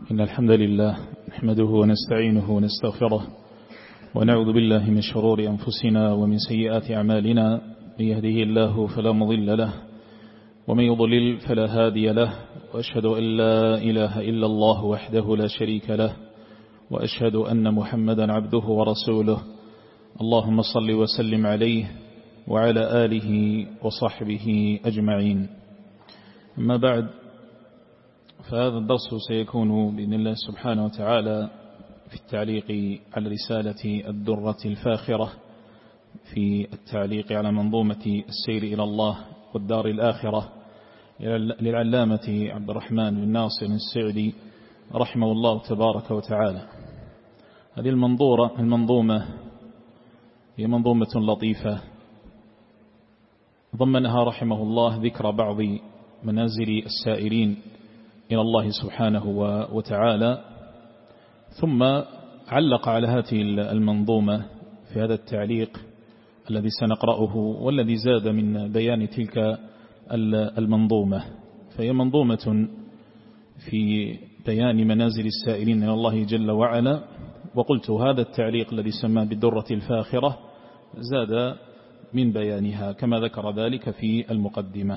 إن الحمد لله نحمده ونستعينه ونستغفره ونعوذ بالله من شرور أنفسنا ومن سيئات أعمالنا. من يهده الله فلا مضل له ومن يضلل فلا هادي له، وأشهد أن لا إله إلا الله وحده لا شريك له، وأشهد أن محمدا عبده ورسوله. اللهم صل وسلم عليه وعلى آله وصحبه أجمعين. أما بعد، فهذا الدرس سيكون بإذن الله سبحانه وتعالى في التعليق على رسالة الدرة الفاخرة في التعليق على منظومة السير إلى الله والدار الآخرة للعلامة عبد الرحمن بن ناصر السعدي رحمه الله تبارك وتعالى. هذه المنظومة هي منظومة لطيفة ضمنها رحمه الله ذكر بعض منازل السائرين إلى الله سبحانه وتعالى، ثم علق على هذه المنظومة في هذا التعليق الذي سنقرأه والذي زاد من بيان تلك المنظومة. فهي منظومة في بيان منازل السائرين إلى الله جل وعلا. وقلت هذا التعليق الذي سمى بالدرة الفاخرة زاد من بيانها كما ذكر ذلك في المقدمة.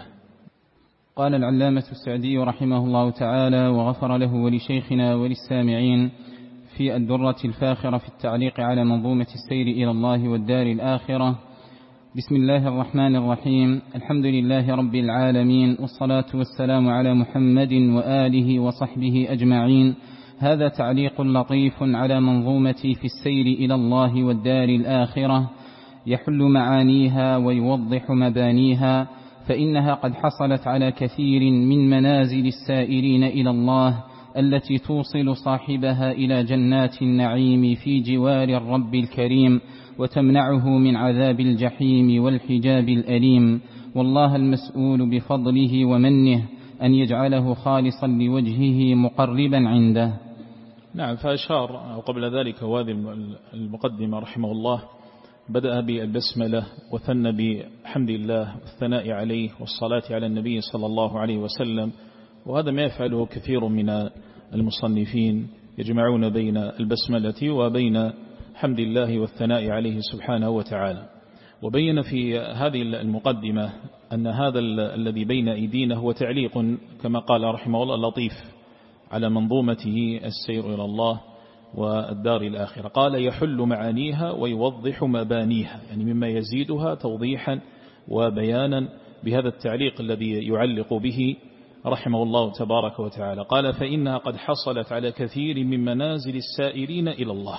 قال العلامة السعدي رحمه الله تعالى وغفر له ولشيخنا وللسامعين في الدرة الفاخرة في التعليق على منظومة السير إلى الله والدار الآخرة: بسم الله الرحمن الرحيم، الحمد لله رب العالمين، والصلاة والسلام على محمد وآله وصحبه أجمعين. هذا تعليق لطيف على منظومتي في السير إلى الله والدار الآخرة، يحل معانيها ويوضح مبانيها، فإنها قد حصلت على كثير من منازل السائرين إلى الله التي توصل صاحبها إلى جنات النعيم في جوار الرب الكريم، وتمنعه من عذاب الجحيم والحجاب الأليم. والله المسؤول بفضله ومنه أن يجعله خالصا لوجهه مقربا عنده. نعم، فأشار قبل ذلك وهذه المقدمة رحمه الله بدأ بالبسملة وثنى بحمد الله والثناء عليه والصلاة على النبي صلى الله عليه وسلم. وهذا ما يفعله كثير من المصنفين، يجمعون بين البسملة وبين حمد الله والثناء عليه سبحانه وتعالى. وبين في هذه المقدمة أن هذا الذي بين أيدينا هو تعليق كما قال رحمه الله لطيف على منظومته السير إلى الله والدار الآخرة. قال يحل معانيها ويوضح مبانيها، يعني مما يزيدها توضيحا وبيانا بهذا التعليق الذي يعلق به رحمه الله تبارك وتعالى. قال فإنها قد حصلت على كثير من منازل السائرين إلى الله.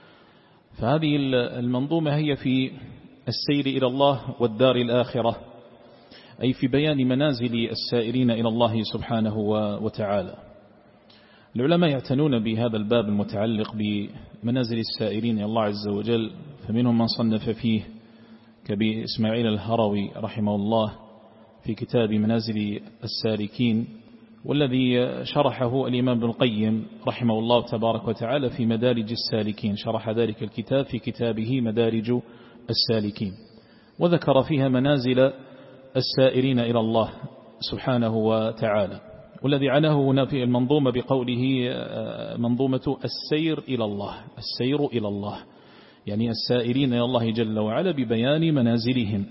فهذه المنظومة هي في السير إلى الله والدار الآخرة، أي في بيان منازل السائرين إلى الله سبحانه وتعالى. العلماء يعتنون بهذا الباب المتعلق بمنازل السائرين إلى الله عز وجل، فمنهم من صنف فيه كأبي إسماعيل الهروي رحمه الله في كتاب منازل السالكين، والذي شرحه الإمام ابن القيم رحمه الله تبارك وتعالى في مدارج السالكين، شرح ذلك الكتاب في كتابه مدارج السالكين، وذكر فيها منازل السائرين إلى الله سبحانه وتعالى. والذي عناه هنا في المنظومة بقوله منظومة السير إلى الله، السير إلى الله يعني السائرين إلى الله جل وعلا ببيان منازلهم.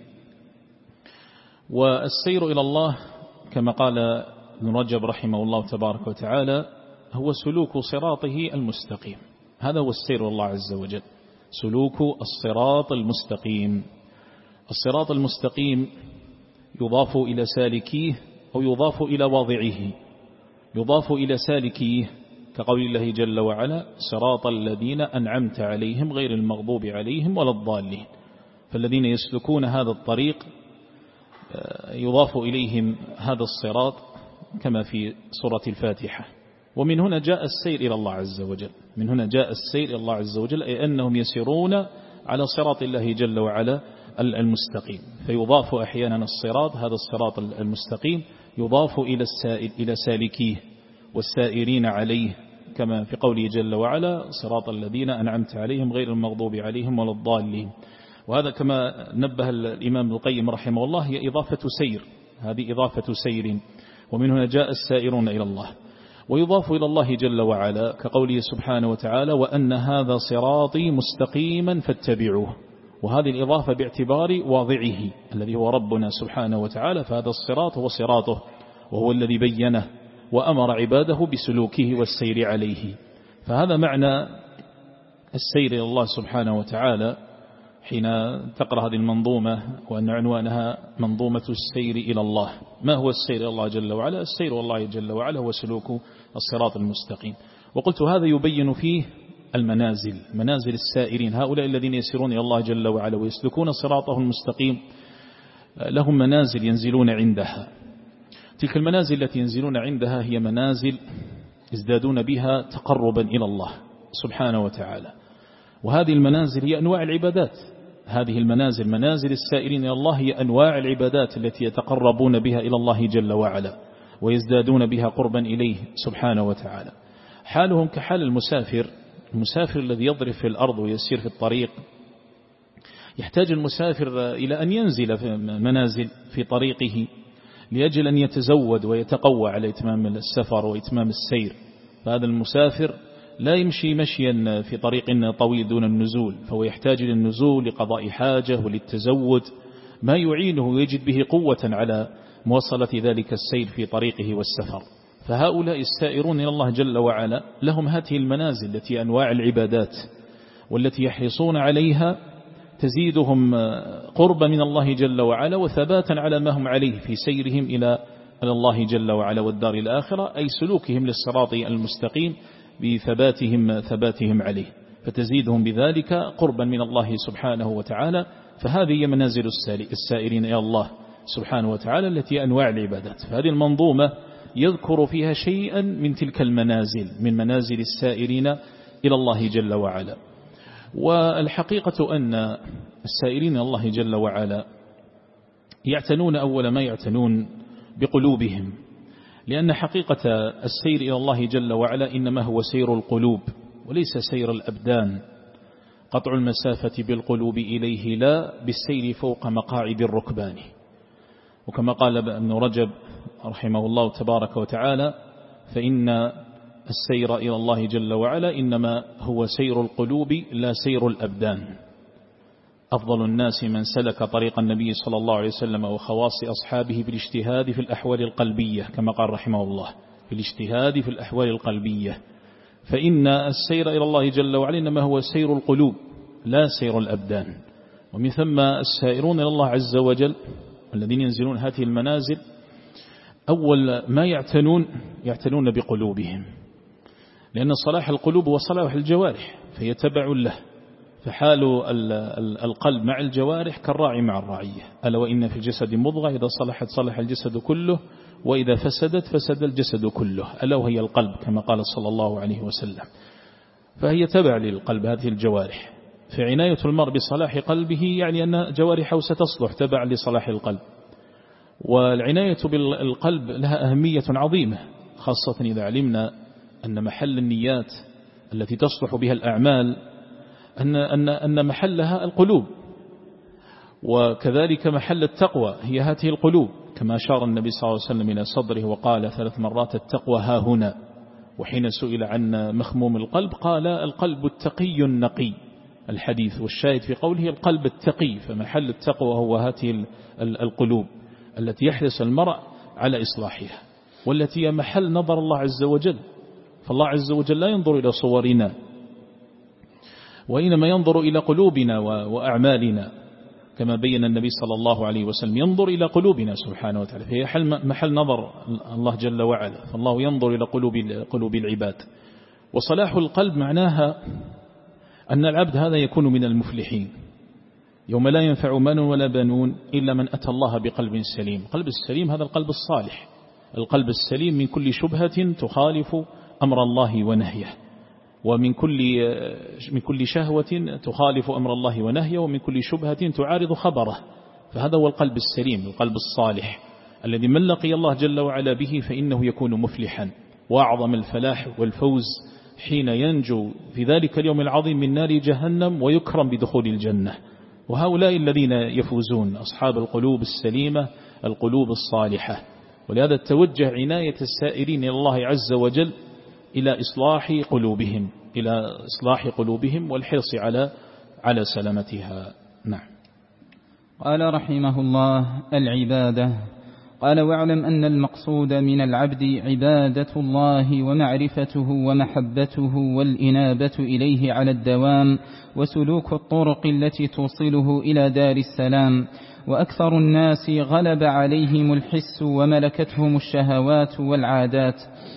والسير إلى الله كما قال ابن رجب رحمه الله تبارك وتعالى هو سلوك صراطه المستقيم. هذا هو السير إلى الله عز وجل، سلوك الصراط المستقيم. الصراط المستقيم يضاف إلى سالكيه أو يضاف إلى واضعه. يضاف إلى سالكيه كقول الله جل وعلا صراط الذين أنعمت عليهم غير المغضوب عليهم ولا الضالين. فالذين يسلكون هذا الطريق يضاف إليهم هذا الصراط كما في سورة الفاتحة. ومن هنا جاء السير إلى الله عز وجل، من هنا جاء السير إلى الله عز وجل، أي أنهم يسيرون على صراط الله جل وعلا المستقيم. فيضاف أحيانا الصراط، هذا الصراط المستقيم يضاف إلى سالكيه والسائرين عليه كما في قوله جل وعلا صراط الذين أنعمت عليهم غير المغضوب عليهم ولا الضالين. وهذا كما نبه الإمام ابن القيم رحمه الله هي إضافة سير، هذه إضافة سير، ومن هنا جاء السائرون إلى الله. ويضاف إلى الله جل وعلا كقوله سبحانه وتعالى وأن هذا صراطي مستقيما فاتبعوه، وهذه الإضافة باعتبار واضعه الذي هو ربنا سبحانه وتعالى، فهذا الصراط هو صراطه وهو الذي بينه وأمر عباده بسلوكه والسير عليه. فهذا معنى السير إلى الله سبحانه وتعالى حين تقرأ هذه المنظومة، وأن عنوانها منظومة السير إلى الله. ما هو السير إلى الله جل وعلا؟ السير إلى الله جل وعلا هو سلوك الصراط المستقيم. وقلت هذا يبين فيه المنازل، منازل السائرين، هؤلاء الذين يسيرون إلى الله جل وعلا ويسلكون صراطه المستقيم لهم منازل ينزلون عندها. تلك المنازل التي ينزلون عندها هي منازل يزدادون بها تقربا إلى الله سبحانه وتعالى، وهذه المنازل هي أنواع العبادات. هذه المنازل منازل السائرين إلى الله هي أنواع العبادات التي يتقربون بها إلى الله جل وعلا ويزدادون بها قربا إليه سبحانه وتعالى. حالهم كحال المسافر الذي يضرب في الأرض ويسير في الطريق. يحتاج المسافر إلى أن ينزل في منازل في طريقه لأجل أن يتزود ويتقوى على إتمام السفر وإتمام السير. فهذا المسافر لا يمشي مشيا في طريق طويل دون النزول، فهو يحتاج للنزول لقضاء حاجة وللتزود ما يعينه ويجد به قوة على مواصلة ذلك السير في طريقه والسفر. فهؤلاء السائرون إلى الله جل وعلا لهم هذه المنازل التي أنواع العبادات والتي يحرصون عليها تزيدهم قربا من الله جل وعلا وثباتا على ما هم عليه في سيرهم إلى الله جل وعلا والدار الآخرة، أي سلوكهم للصراط المستقيم بثباتهم عليه، فتزيدهم بذلك قربا من الله سبحانه وتعالى. فهذه هي منازل السائرين إلى الله سبحانه وتعالى التي أنواع العبادات. فهذه المنظومة يذكر فيها شيئا من تلك المنازل، من منازل السائرين إلى الله جل وعلا. والحقيقة أن السائرين إلى الله جل وعلا يعتنون أول ما يعتنون بقلوبهم، لأن حقيقة السير إلى الله جل وعلا إنما هو سير القلوب وليس سير الأبدان. قطع المسافة بالقلوب إليه لا بالسير فوق مقاعد الركبان. وكما قال ابن رجب رحمه الله تبارك وتعالى فإن السير إلى الله جل وعلا إنما هو سير القلوب لا سير الأبدان. أفضل الناس من سلك طريق النبي صلى الله عليه وسلم وخواص أصحابه بالاجتهاد في الأحوال القلبية، كما قال رحمه الله في الاجتهاد في الأحوال القلبية. فإن السير إلى الله جل وعلا إنما هو سير القلوب لا سير الأبدان. ومن ثم السائرون إلى الله عز وجل الذين ينزلون هذه المنازل أول ما يعتنون بقلوبهم، لأن صلاح القلوب وصلاح الجوارح فيتبع له. فحال القلب مع الجوارح كالراعي مع الرعية، ألا وإن في الجسد مضغة إذا صلحت صلح الجسد كله وإذا فسدت فسد الجسد كله، ألا وهي القلب كما قال صلى الله عليه وسلم. فهي تبع للقلب هذه الجوارح. فعناية المرء بصلاح قلبه يعني أن جوارحه ستصلح تبع لصلاح القلب. والعناية بالقلب لها أهمية عظيمة، خاصة إذا علمنا أن محل النيات التي تصلح بها الأعمال أن محلها القلوب، وكذلك محل التقوى هي هذه القلوب، كما أشار النبي صلى الله عليه وسلم إلى صدره وقال 3 مرات التقوى ها هنا. وحين سئل عن مخموم القلب قال القلب التقي النقي الحديث، والشاهد في قوله القلب التقي. فمحل التقوى هو هذه القلوب التي يحرص المرء على إصلاحها، والتي هي محل نظر الله عز وجل. فالله عز وجل لا ينظر إلى صورنا وإنما ينظر إلى قلوبنا وأعمالنا، كما بين النبي صلى الله عليه وسلم ينظر إلى قلوبنا سبحانه وتعالى، فهي محل نظر الله جل وعلا. فالله ينظر إلى قلوب العباد. وصلاح القلب معناها أن العبد هذا يكون من المفلحين يوم لا ينفع مال ولا بنون إلا من أتى الله بقلب سليم. القلب السليم هذا القلب الصالح، القلب السليم من كل شبهة تخالف أمر الله ونهيه، ومن كل شهوة تخالف أمر الله ونهيه، ومن كل شبهة تعارض خبره. فهذا هو القلب السليم، القلب الصالح الذي من لقي الله جل وعلا به فإنه يكون مفلحا. وأعظم الفلاح والفوز حين ينجو في ذلك اليوم العظيم من نار جهنم ويكرم بدخول الجنة. وهؤلاء الذين يفوزون أصحاب القلوب السليمة القلوب الصالحة ولهذا توجه عناية السائرين إلى الله عز وجل إلى إصلاح قلوبهم والحرص على سلامتها. نعم. قال رحمه الله: العبادة. قال: واعلم أن المقصود من العبد عبادة الله ومعرفته ومحبته والإنابة إليه على الدوام، وسلوك الطرق التي توصله إلى دار السلام. وأكثر الناس غلب عليهم الحس وملكتهم الشهوات والعادات،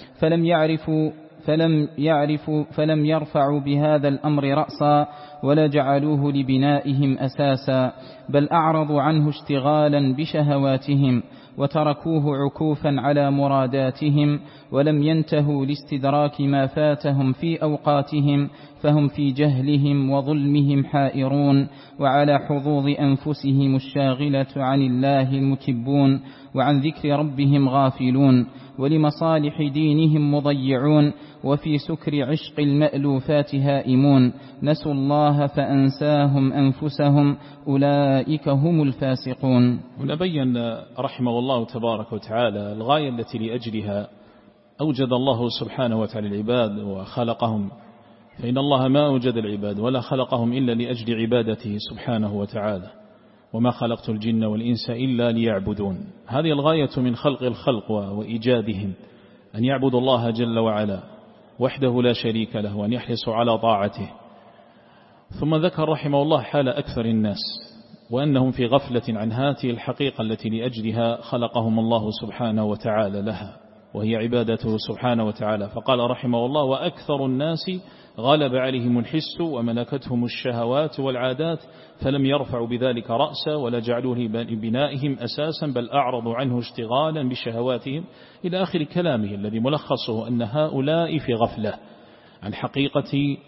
فلم يرفعوا بهذا الأمر رأسا ولا جعلوه لبنائهم أساسا، بل أعرضوا عنه اشتغالا بشهواتهم وتركوه عكوفا على مراداتهم، ولم ينتهوا لاستدراك ما فاتهم في أوقاتهم، فهم في جهلهم وظلمهم حائرون، وعلى حظوظ أنفسهم الشاغلة عن الله المكبون، وعن ذكر ربهم غافلون، ولمصالح دينهم مضيعون، وفي سكر عشق المألوفات هائمون، نسوا الله فأنساهم أنفسهم، أولئك هم الفاسقون. ونبين رحمه الله تبارك وتعالى الغاية التي لأجلها أوجد الله سبحانه وتعالى العباد وخلقهم، فإن الله ما أوجد العباد ولا خلقهم إلا لأجل عبادته سبحانه وتعالى، وما خلقت الجن والإنس إلا ليعبدون. هذه الغاية من خلق الخلق وإيجادهم، أن يعبدوا الله جل وعلا وحده لا شريك له، وأن يحرصوا على طاعته. ثم ذكر رحمه الله حال أكثر الناس، وأنهم في غفلة عن هذه الحقيقة التي لأجلها خلقهم الله سبحانه وتعالى لها، وهي عبادته سبحانه وتعالى. فقال رحمه الله: وأكثر الناس غلب عليهم الحس وملكتهم الشهوات والعادات، فلم يرفعوا بذلك رأسا ولا جعلوه لبنائهم أساسا، بل أعرضوا عنه اشتغالا بشهواتهم، إلى آخر كلامه الذي ملخصه أن هؤلاء في غفلة عن حقيقة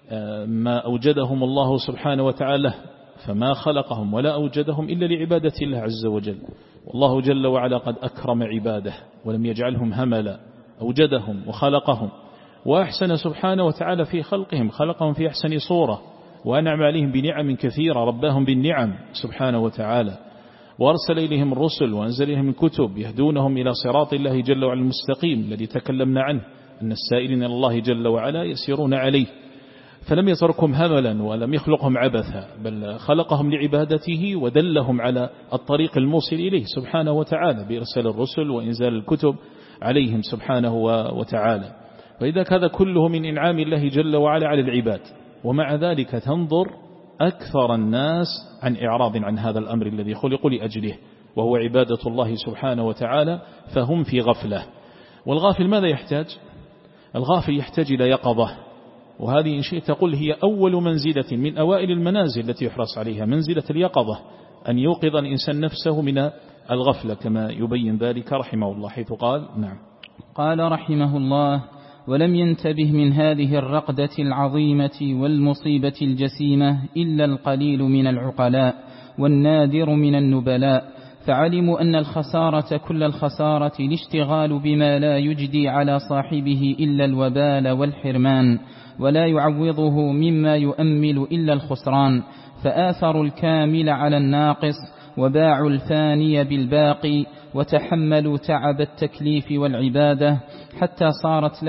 ما أوجدهم الله سبحانه وتعالى، فما خلقهم ولا أوجدهم إلا لعبادة الله عز وجل. والله جل وعلا قد أكرم عباده ولم يجعلهم هملا، أوجدهم وخلقهم، وأحسن سبحانه وتعالى في خلقهم، خلقهم في أحسن صورة، وأنعم عليهم بنعم كثيرة، رباهم بالنعم سبحانه وتعالى، وأرسل إليهم الرسل وأنزل إليهم الكتب يهدونهم إلى صراط الله جل وعلا المستقيم الذي تكلمنا عنه، أن السائلين إلى الله جل وعلا يسيرون عليه. فلم يتركهم هملا ولم يخلقهم عبثا، بل خلقهم لعبادته ودلهم على الطريق الموصل إليه سبحانه وتعالى بإرسال الرسل وإنزال الكتب عليهم سبحانه وتعالى. فإذا كذا كله من إنعام الله جل وعلا على العباد، ومع ذلك تنظر أكثر الناس عن إعراض عن هذا الأمر الذي خلقوا لأجله، وهو عبادة الله سبحانه وتعالى، فهم في غفلة. والغافل ماذا يحتاج؟ الغافل يحتاج إلى يقظة، وهذه إن شئت تقول هي أول منزلة من أوائل المنازل التي يحرص عليها، منزلة اليقظة، أن يوقظ الإنسان نفسه من الغفلة، كما يبين ذلك رحمه الله حيث قال: نعم. قال رحمه الله: ولم ينتبه من هذه الرقدة العظيمة والمصيبة الجسيمة إلا القليل من العقلاء والنادر من النبلاء، فعلموا أن الخسارة كل الخسارة الاشتغال بما لا يجدي على صاحبه إلا الوبال والحرمان، ولا يعوضه مما يؤمل إلا الخسران، فآثروا الكامل على الناقص، وباعوا الفاني بالباقي، وتحملوا تعب التكليف والعبادة، حتى صارت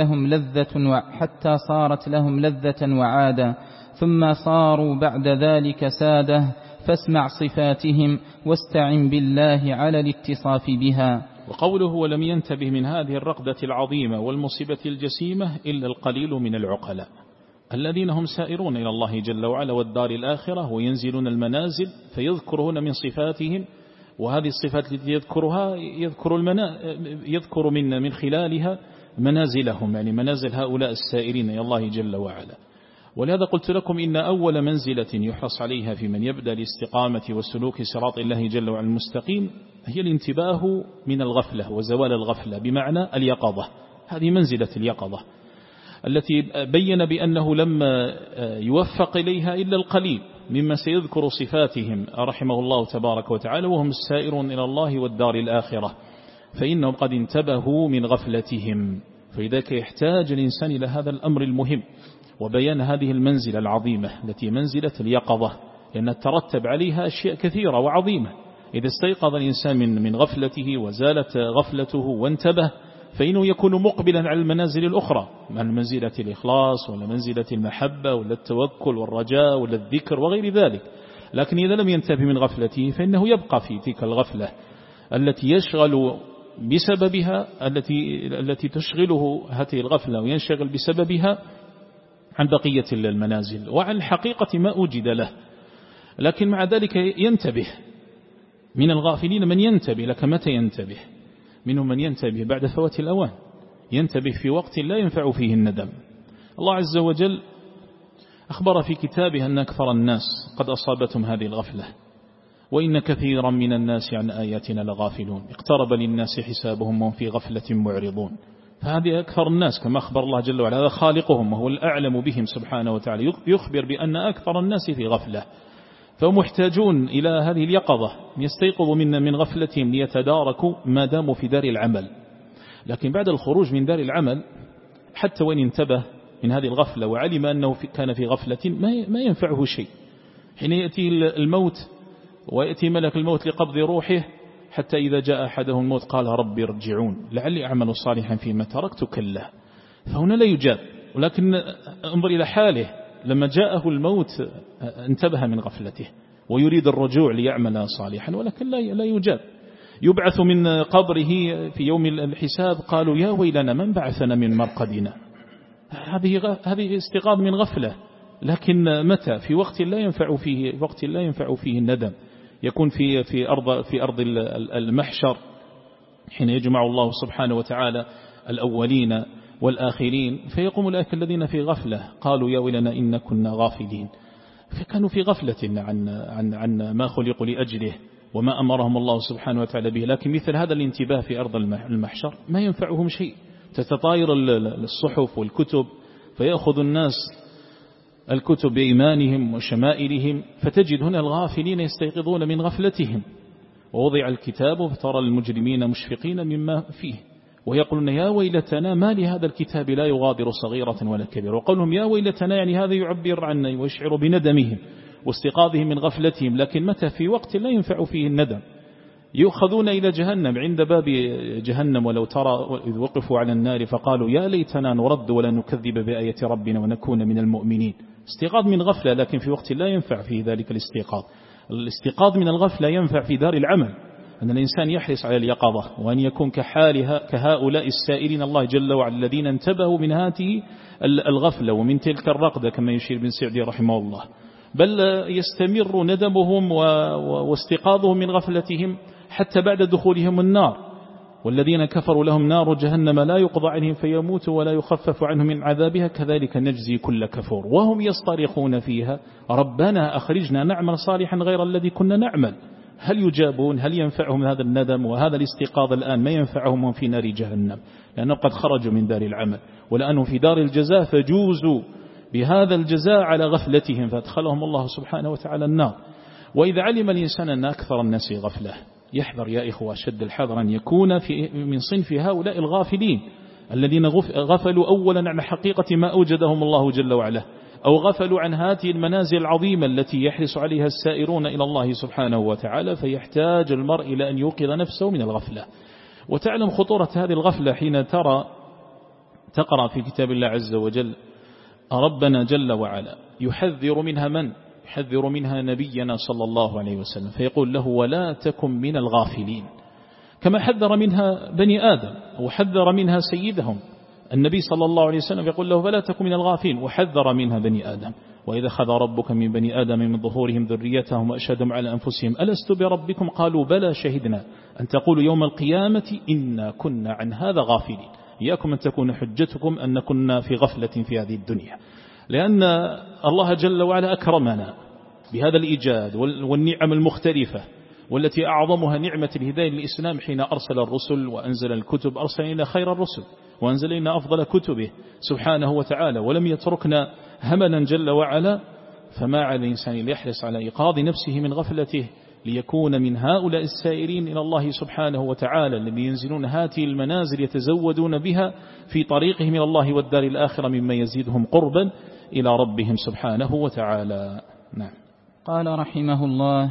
لهم لذة وعادة، ثم صاروا بعد ذلك سادة. فاسمع صفاتهم واستعن بالله على الاتصاف بها. وقوله: ولم ينتبه من هذه الرقدة العظيمة والمصيبة الجسيمة إلا القليل من العقلاء، الذين هم سائرون إلى الله جل وعلا والدار الآخرة، وينزلون المنازل فيذكرون من صفاتهم، وهذه الصفات التي يذكرها يذكر من خلالها منازلهم، يعني منازل هؤلاء السائرين إلى الله جل وعلا. ولهذا قلت لكم إن أول منزلة يحرص عليها في من يبدأ الاستقامة والسلوك صراط الله جل وعلا المستقيم هي الانتباه من الغفلة وزوال الغفلة، بمعنى اليقظة. هذه منزلة اليقظة التي بين بأنه لما يوفق إليها إلا القليل مما سيذكر صفاتهم رحمه الله تبارك وتعالى، وهم السائرون إلى الله والدار الآخرة، فإنهم قد انتبهوا من غفلتهم. فلذلك يحتاج الإنسان إلى هذا الأمر المهم، وبيان هذه المنزلة العظيمة التي منزلة اليقظة، لأن ترتب عليها أشياء كثيرة وعظيمة، إذا استيقظ الإنسان من غفلته وزالت غفلته وانتبه، فإنه يكون مقبلا على المنازل الأخرى، من منزلة الإخلاص ولا منزلة المحبة ولا التوكل والرجاء ولا الذكر وغير ذلك. لكن إذا لم ينتبه من غفلته فإنه يبقى في تلك الغفلة التي يشغل بسببها، التي تشغله هذه الغفلة وينشغل بسببها عن بقية المنازل وعن الحقيقة ما أوجد له. لكن مع ذلك ينتبه. من الغافلين من ينتبه، لك متى ينتبه؟ منهم من ينتبه بعد فوات الأوان، ينتبه في وقت لا ينفع فيه الندم. الله عز وجل أخبر في كتابه أن أكثر الناس قد أصابتهم هذه الغفلة، وإن كثيرا من الناس عن آياتنا لغافلون، اقترب للناس حسابهم وهم في غفلة معرضون. فهذه أكثر الناس كما أخبر الله جل وعلا، هذا خالقهم وهو الأعلم بهم سبحانه وتعالى، يخبر بأن أكثر الناس في غفلة، فهم محتاجون إلى هذه اليقظة، يستيقظوا من غفلتهم ليتداركوا ما داموا في دار العمل. لكن بعد الخروج من دار العمل حتى وإن انتبه من هذه الغفلة وعلم أنه كان في غفلة ما ينفعه شيء. حين يأتي الموت ويأتي ملك الموت لقبض روحه، حتى إذا جاء أحدهم الموت قال ربي ارجعون لعلي أعمل صالحا فيما تركت كلا. فهنا لا يجاب. ولكن انظر إلى حاله لما جاءه الموت انتبه من غفلته ويريد الرجوع ليعمل صالحا، ولكن لا يجاب. يبعث من قبره في يوم الحساب قالوا يا ويلنا من بعثنا من مرقدنا. هذه استيقاظ من غفلة، لكن متى؟ في وقت لا ينفع فيه الندم. يكون في أرض المحشر حين يجمع الله سبحانه وتعالى الأولين والآخرين، فيقوم أولئك الذين في غفلة قالوا يا ويلنا إن كنا غافلين، فكانوا في غفلة عن ما خلقوا لأجله وما أمرهم الله سبحانه وتعالى به. لكن مثل هذا الانتباه في أرض المحشر ما ينفعهم شيء. تتطاير الصحف والكتب، فيأخذ الناس الكتب بإيمانهم وشمائلهم، فتجد هنا الغافلين يستيقظون من غفلتهم. ووضع الكتاب فترى المجرمين مشفقين مما فيه ويقولون يا ويلتنا ما لهذا الكتاب لا يغادر صغيرة ولا كبيرة. وقولهم يا ويلتنا يعني هذا يعبر عنا ويشعر بندمهم واستيقاظهم من غفلتهم، لكن متى؟ في وقت لا ينفع فيه الندم. يؤخذون إلى جهنم، عند باب جهنم ولو ترى إذ وقفوا على النار فقالوا يا ليتنا نرد ولا نكذب بآية ربنا ونكون من المؤمنين. استيقاظ من غفلة، لكن في وقت لا ينفع فيه ذلك الاستيقاظ من الغفلة ينفع في دار العمل، أن الإنسان يحرص على اليقظة وأن يكون كهؤلاء السائلين الله جل وعلا الذين انتبهوا من هذه الغفلة ومن تلك الرقدة كما يشير بن سعدي رحمه الله. بل يستمر ندمهم واستيقاظهم من غفلتهم حتى بعد دخولهم النار، والذين كفروا لهم نار جهنم لا يقضى عنهم فيموتوا ولا يخفف عنهم من عذابها كذلك نجزي كل كفور، وهم يصطرخون فيها ربنا أخرجنا نعمل صالحا غير الذي كنا نعمل. هل يجابون؟ هل ينفعهم هذا الندم وهذا الاستيقاظ الآن؟ ما ينفعهم في نار جهنم، لأنهم قد خرجوا من دار العمل، ولأنهم في دار الجزاء فجوزوا بهذا الجزاء على غفلتهم فادخلهم الله سبحانه وتعالى النار. وإذا علم الإنسان أن أكثر الناس غفلة يحذر يا إخوة شد الحذر أن يكون من صنف هؤلاء الغافلين الذين غفلوا أولا عن حقيقة ما أوجدهم الله جل وعلا، أو غفلوا عن هذه المنازل العظيمة التي يحرص عليها السائرون إلى الله سبحانه وتعالى. فيحتاج المرء إلى أن يوقظ نفسه من الغفلة. وتعلم خطورة هذه الغفلة حين تقرأ في كتاب الله عز وجل ربنا جل وعلا يحذر منها من؟ يحذر منها نبينا صلى الله عليه وسلم، فيقول له ولا تكن من الغافلين، كما حذر منها بني آدم وحذر منها سيدهم النبي صلى الله عليه وسلم، يقول له فلا تكن من الغافلين، وحذر منها بني آدم وإذا خذ ربك من بني آدم من ظهورهم ذريتهم وأشهدهم على أنفسهم ألست بربكم قالوا بلى شهدنا أن تقولوا يوم القيامة إنا كنا عن هذا غافلين. إياكم أن تكون حجتكم أن كنا في غفلة في هذه الدنيا، لأن الله جل وعلا أكرمنا بهذا الإيجاد والنعم المختلفة، والتي أعظمها نعمة الهداية للإسلام حين أرسل الرسل وأنزل الكتب، أرسل إلى خير الرسل وأنزل إلى أفضل كتبه سبحانه وتعالى، ولم يتركنا هملا جل وعلا. فما على الإنسان ليحرص على إيقاظ نفسه من غفلته ليكون من هؤلاء السائرين إلى الله سبحانه وتعالى الذين ينزلون هذه المنازل يتزودون بها في طريقهم إلى الله والدار الآخرة مما يزيدهم قربا إلى ربهم سبحانه وتعالى. نعم. قال رحمه الله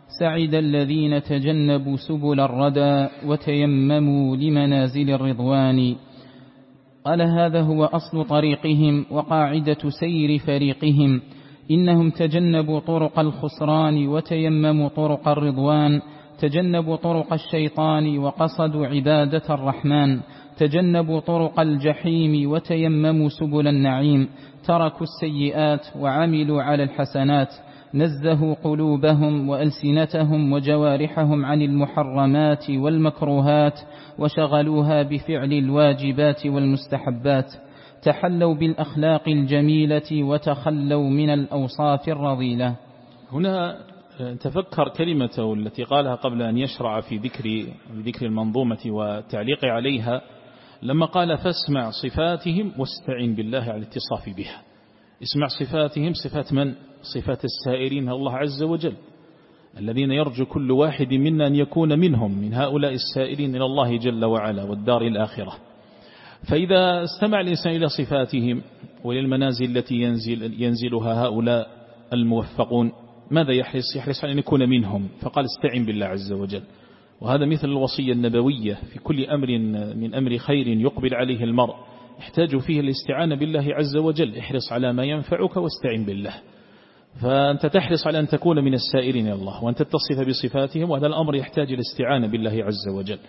سعد الذين تجنبوا سبل الردى وتيمموا لمنازل الرضوان. قال هذا هو أصل طريقهم وقاعدة سير فريقهم، إنهم تجنبوا طرق الخسران وتيمموا طرق الرضوان، تجنبوا طرق الشيطان وقصدوا عبادة الرحمن، تجنبوا طرق الجحيم وتيمموا سبل النعيم، تركوا السيئات وعملوا على الحسنات، نزهوا قلوبهم وألسنتهم وجوارحهم عن المحرمات والمكروهات وشغلوها بفعل الواجبات والمستحبات، تحلوا بالأخلاق الجميلة وتخلوا من الأوصاف الرذيلة. هنا تفكر كلمته التي قالها قبل أن يشرع في ذكر المنظومة والتعليق عليها، لما قال فاسمع صفاتهم واستعن بالله على الاتصاف بها. اسمع صفاتهم، صفات من؟ صفات السائرين الله عز وجل، الذين يرجو كل واحد منا أن يكون منهم، من هؤلاء السائرين إلى الله جل وعلا والدار الآخرة. فإذا استمع الإنسان إلى صفاتهم وللمنازل التي ينزلها هؤلاء الموفقون، ماذا يحرص على أن يكون منهم؟ فقال استعن بالله عز وجل. وهذا مثل الوصية النبوية في كل أمر من أمر خير يقبل عليه المرء يحتاج فيه الاستعانة بالله عز وجل. احرص على ما ينفعك واستعن بالله. فأنت تحرص على أن تكون من السائرين إلى الله وأن تتصف بصفاتهم، وهذا الأمر يحتاج الاستعانة بالله تتخذ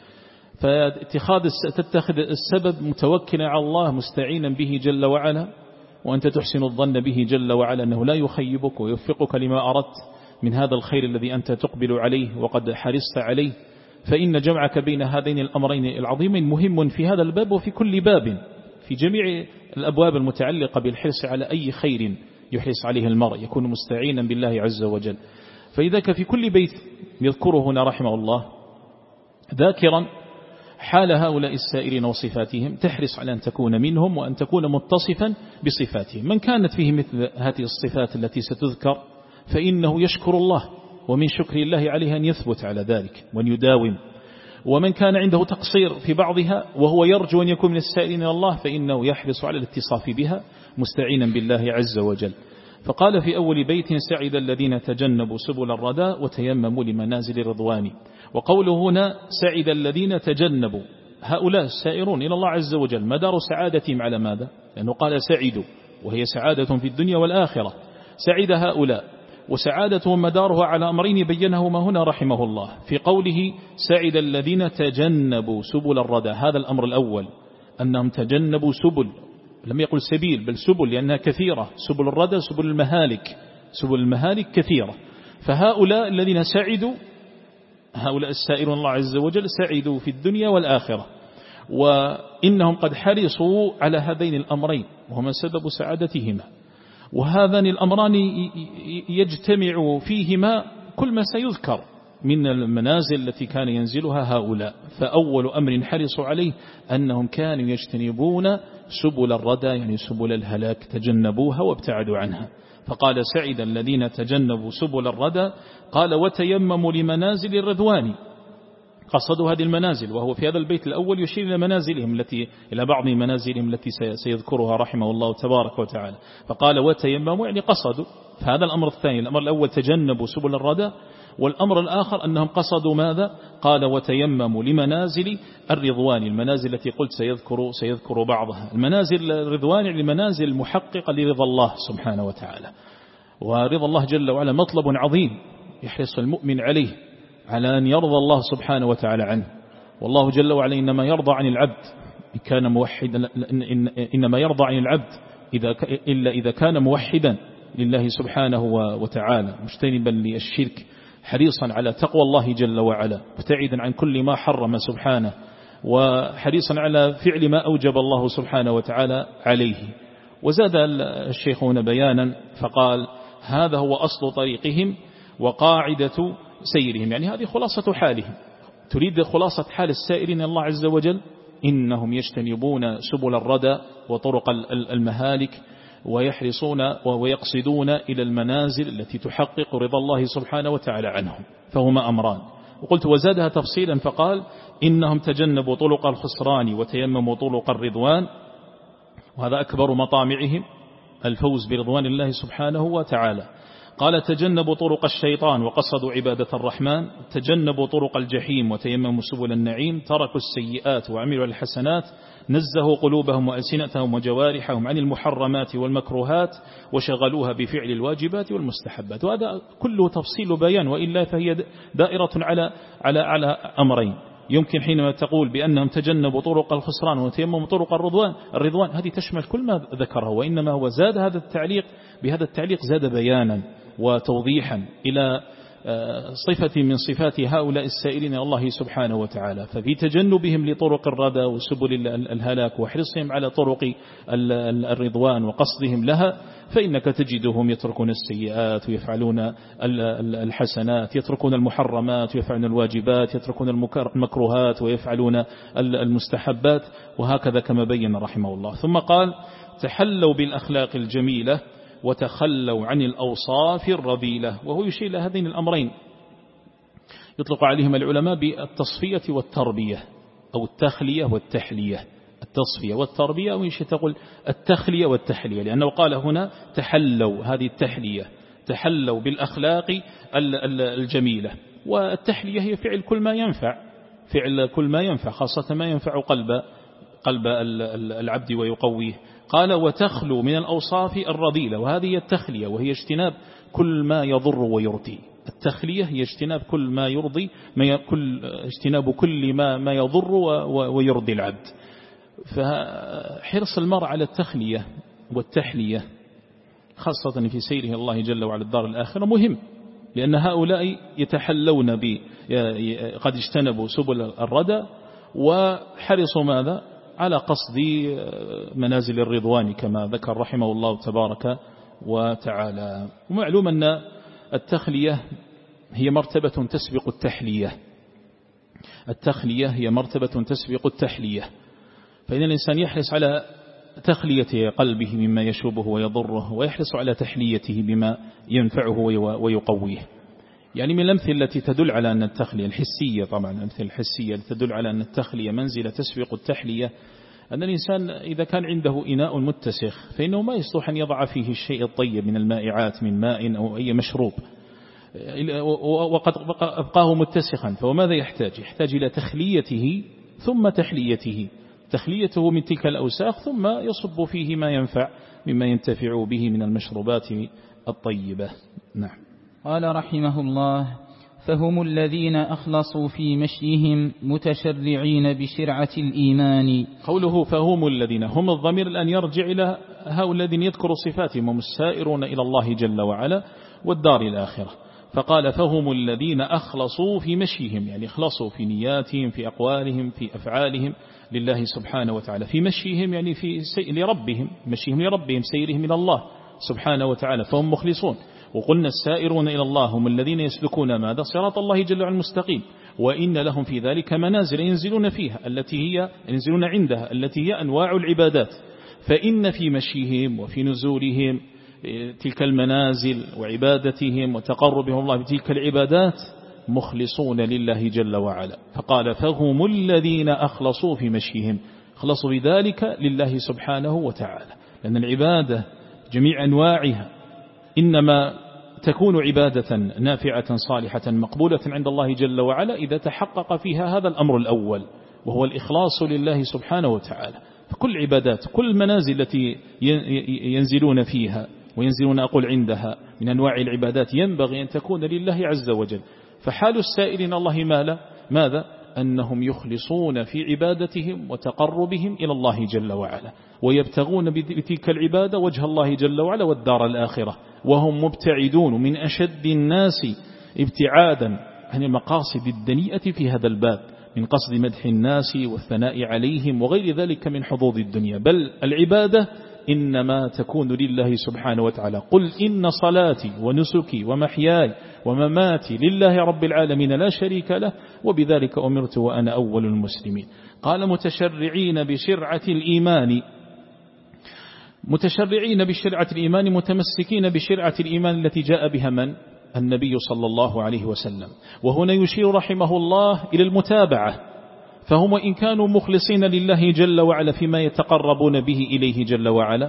السبب متوكلا على الله مستعينا به جل وعلا، وأنت تحسن الظن به جل وعلا أنه لا يخيبك ويوفقك لما أردت من هذا الخير الذي أنت تقبل عليه وقد حرصت عليه. فإن جمعك بين هذين الأمرين العظيمين مهم في هذا الباب وفي كل باب، في جميع الأبواب المتعلقة بالحرص على أي خير يحرص عليه المرء يكون مستعينا بالله عز وجل. فإذا في كل بيت يذكره هنا رحمه الله ذاكرا حال هؤلاء السائرين وصفاتهم، تحرص على أن تكون منهم وأن تكون متصفا بصفاتهم. من كانت فيه مثل هذه الصفات التي ستذكر فإنه يشكر الله، ومن شكر الله عليه أن يثبت على ذلك وأن يداوم. ومن كان عنده تقصير في بعضها وهو يرجو أن يكون من السائلين إلى الله فإنه يحرص على الاتصاف بها مستعينا بالله عز وجل. فقال في أول بيت سعد الذين تجنبوا سبل الردى وتيمموا لمنازل الرضوان. وقوله هنا سعد الذين تجنبوا، هؤلاء السائرون إلى الله عز وجل مدار سعادتهم على ماذا؟ لأنه قال سعدوا وهي سعادة في الدنيا والآخرة. سعد هؤلاء وسعادتهم مدارها على أمرين بينهما هنا رحمه الله في قوله سعد الذين تجنبوا سبل الردى. هذا الأمر الأول، أنهم تجنبوا سبل، لم يقل سبيل بل سبل، لأنها كثيرة. سبل الردى سبل المهالك، سبل المهالك كثيرة. فهؤلاء الذين سعدوا، هؤلاء السائرون الله عز وجل سعدوا في الدنيا والآخرة، وإنهم قد حرصوا على هذين الأمرين وهما سبب سعادتهما. وهذان الأمران يجتمع فيهما كل ما سيذكر من المنازل التي كان ينزلها هؤلاء. فأول أمر حرصوا عليه أنهم كانوا يجتنبون سبل الردى، يعني سبل الهلاك، تجنبوها وابتعدوا عنها. فقال سعد الذين تجنبوا سبل الردى، قال وتيمموا لمنازل الرضوان، قصدوا هذه المنازل. وهو في هذا البيت الأول يشير إلى منازلهم إلى بعض منازلهم التي سيذكرها رحمه الله تبارك وتعالى. فقال وتيمموا يعني قصدوا. فهذا الأمر الثاني. الأمر الأول تجنبوا سبل الردى، والأمر الآخر أنهم قصدوا ماذا؟ قال وتيمموا لمنازل الرضوان، المنازل التي قلت سيذكر بعضها. المنازل الرضوان لمنازل المحققة لرضا الله سبحانه وتعالى. ورضا الله جل وعلا مطلب عظيم يحرص المؤمن عليه، على أن يرضى الله سبحانه وتعالى عنه. والله جل وعلا إنما يرضى عن العبد كان موحدا، إنما يرضى عن العبد إلا إذا كان موحدا لله سبحانه وتعالى، مجتنبا للشرك، حريصا على تقوى الله جل وعلا، مبتعدا عن كل ما حرم سبحانه، وحريصا على فعل ما أوجب الله سبحانه وتعالى عليه. وزاد الشيخ هنا بيانا فقال هذا هو أصل طريقهم وقاعدة سيرهم، يعني هذه خلاصة حالهم. تريد خلاصة حال السائرين الله عز وجل، إنهم يجتنبون سبل الردى وطرق المهالك، ويحرصون ويقصدون إلى المنازل التي تحقق رضا الله سبحانه وتعالى عنهم. فهما أمران. وقلت وزادها تفصيلا فقال إنهم تجنبوا طرق الخسران وتيمموا طرق الرضوان، وهذا أكبر مطامعهم الفوز برضوان الله سبحانه وتعالى. قال تجنبوا طرق الشيطان وقصدوا عبادة الرحمن، تجنبوا طرق الجحيم وتيمموا سبل النعيم، تركوا السيئات وعملوا الحسنات، نزهوا قلوبهم وألسنتهم وجوارحهم عن المحرمات والمكروهات وشغلوها بفعل الواجبات والمستحبات. وهذا كله تفصيل بيان، وإلا فهي دائرة على أمرين. يمكن حينما تقول بأنهم تجنبوا طرق الخسران وتيمموا طرق الرضوان هذه تشمل كل ما ذكره، وإنما هو زاد هذا التعليق، بهذا التعليق زاد بيانا وتوضيحا إلى صفة من صفات هؤلاء السائلين الله سبحانه وتعالى. ففي تجنبهم لطرق الردى وسبل الهلاك وحرصهم على طرق الرضوان وقصدهم لها، فإنك تجدهم يتركون السيئات ويفعلون الحسنات، يتركون المحرمات ويفعلون الواجبات، يتركون المكروهات ويفعلون المستحبات، وهكذا كما بين رحمه الله. ثم قال تحلوا بالأخلاق الجميلة وتخلوا عن الأوصاف الرذيلة، وهو يشير إلى هذين الأمرين يطلق عليهم العلماء بالتصفية والتربية، أو التخلية والتحلية، التصفية والتربية، أو يشير تقول التخلية والتحلية، لأنه قال هنا تحلوا، هذه التحلية، تحلوا بالأخلاق الجميلة. والتحلية هي فعل كل ما ينفع، فعل كل ما ينفع، خاصة ما ينفع قلب العبد ويقويه. قال وتخلو من الأوصاف الرذيلة، وهذه التخلية، وهي اجتناب كل ما يضر ويرضي. التخلية هي اجتناب كل ما يرضي، اجتناب كل ما يضر ويرضي العبد. فحرص المرء على التخلية والتحلية خاصة في سيره الله جل وعلا الدار الآخرة مهم، لأن هؤلاء يتحلون قد اجتنبوا سبل الردى وحرصوا ماذا على قصد منازل الرضوان كما ذكر رحمه الله تبارك وتعالى. ومعلوم أن التخلية هي مرتبة تسبق التحلية، التخلية هي مرتبة تسبق التحلية، فإن الإنسان يحرص على تخلية قلبه مما يشوبه ويضره، ويحرص على تحليته بما ينفعه ويقويه. يعني من الأمثلة التي تدل على أن التخلية الحسية، طبعا الأمثلة الحسية التي تدل على أن التخلية منزلة تسبق التحلية، أن الإنسان إذا كان عنده إناء متسخ فإنه ما يصلح أن يضع فيه الشيء الطيب من المائعات من ماء أو أي مشروب، وقد أبقاه متسخا، فهو ماذا يحتاج إلى تخليته ثم تحليته، تخليته من تلك الأوساخ ثم يصب فيه ما ينفع مما ينتفع به من المشروبات الطيبة. نعم. قال رحمه الله فهم الذين أخلصوا في مشيهم متشرعين بشرعة الإيمان. قوله فهم الذين، هم الضمير الآن يرجع إلى هؤلاء الذين يذكر صفاتهم، هم السائرون إلى الله جل وعلا والدار الآخرة. فقال فهم الذين أخلصوا في مشيهم، يعني اخلصوا في نياتهم في أقوالهم في أفعالهم لله سبحانه وتعالى. في مشيهم يعني في لربهم، مشيهم لربهم، سيرهم إلى الله سبحانه وتعالى، فهم مخلصون. وقلنا السائرون إلى الله هم الذين يسلكون ماذا صراط الله جل وعلا المستقيم، وإن لهم في ذلك منازل ينزلون فيها، التي هي ينزلون عندها، التي هي أنواع العبادات. فإن في مشيهم وفي نزولهم تلك المنازل وعبادتهم وتقربهم الله بتلك العبادات مخلصون لله جل وعلا. فقال فهم الذين أخلصوا في مشيهم، خلصوا بذلك لله سبحانه وتعالى، لأن العبادة جميع أنواعها إنما تكون عبادة نافعة صالحة مقبولة عند الله جل وعلا إذا تحقق فيها هذا الأمر الأول، وهو الإخلاص لله سبحانه وتعالى. فكل عبادات، كل المنازل التي ينزلون فيها وينزلون أقول عندها من أنواع العبادات ينبغي أن تكون لله عز وجل. فحال السائلين الله ماذا؟ أنهم يخلصون في عبادتهم وتقربهم إلى الله جل وعلا، ويبتغون بتلك العبادة وجه الله جل وعلا والدار الآخرة، وهم مبتعدون من أشد الناس ابتعادا عن المقاصد الدنيئة في هذا الباب، من قصد مدح الناس والثناء عليهم وغير ذلك من حظوظ الدنيا. بل العبادة إنما تكون لله سبحانه وتعالى. قل إن صلاتي ونسكي ومحياي ومماتي لله رب العالمين لا شريك له وبذلك أمرت وأنا أول المسلمين. قال متشرعين بشرعة الإيمان، متشرعين بشرعة الإيمان متمسكين بشرعة الإيمان التي جاء بها من؟ النبي صلى الله عليه وسلم. وهنا يشير رحمه الله إلى المتابعة، فهم إن كانوا مخلصين لله جل وعلا فيما يتقربون به إليه جل وعلا،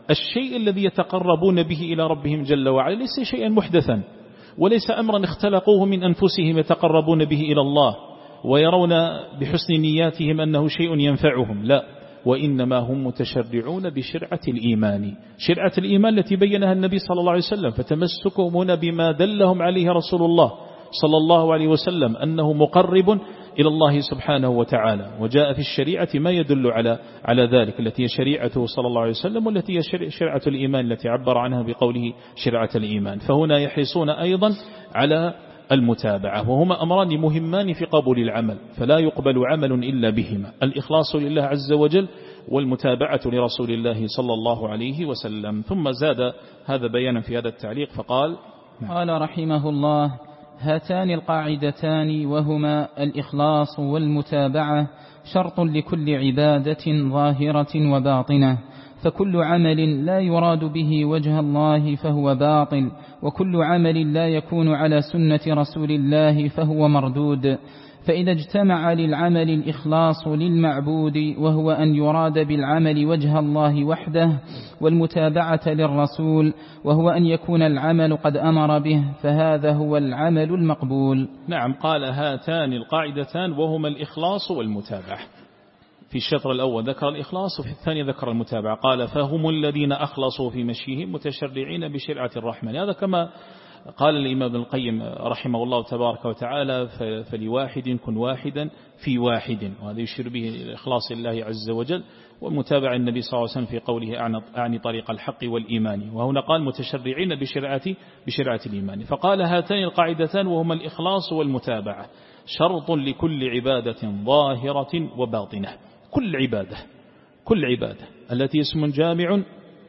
الشيء الذي يتقربون به إلى ربهم جل وعلا ليس شيئا محدثا، وليس أمرا اختلقوه من أنفسهم يتقربون به إلى الله ويرون بحسن نياتهم أنه شيء ينفعهم، لا، وإنما هم متشرعون بشرعة الإيمان، شرعة الإيمان التي بينها النبي صلى الله عليه وسلم. فتمسكهم هنا بما دلهم عليه رسول الله صلى الله عليه وسلم أنه مقرب إلى الله سبحانه وتعالى، وجاء في الشريعة ما يدل على ذلك، التي هي شريعته صلى الله عليه وسلم، والتي هي شريعة الإيمان التي عبر عنها بقوله شريعة الإيمان. فهنا يحرصون أيضا على المتابعة، وهما أمران مهمان في قبول العمل، فلا يقبل عمل إلا بهما: الإخلاص لله عز وجل، والمتابعة لرسول الله صلى الله عليه وسلم. ثم زاد هذا بيانا في هذا التعليق فقال: قال رحمه الله: هاتان القاعدتان وهما الإخلاص والمتابعة شرط لكل عبادة ظاهرة وباطنة، فكل عمل لا يراد به وجه الله فهو باطل، وكل عمل لا يكون على سنة رسول الله فهو مردود. فإذا اجتمع للعمل الإخلاص للمعبود وهو أن يراد بالعمل وجه الله وحده، والمتابعة للرسول وهو أن يكون العمل قد أمر به، فهذا هو العمل المقبول. نعم، قال: هاتان القاعدتان وهما الإخلاص والمتابعة. في الشطر الأول ذكر الإخلاص، وفي الثاني ذكر المتابعة. قال: فهم الذين أخلصوا في مشيهم متشرعين بشرعة الرحمن. هذا كما قال الإمام ابن القيم رحمه الله تبارك وتعالى: فلواحد كن واحدا في واحد. وهذا يشير به الإخلاص لله عز وجل، ومتابع النبي صلى الله عليه وسلم في قوله: أعني طريق الحق والإيمان. وهنا قال: متشرعين بشرعة الإيمان. فقال: هاتان القاعدتان وهما الإخلاص والمتابعة شرط لكل عبادة ظاهرة وباطنة. كل عبادة التي اسم جامع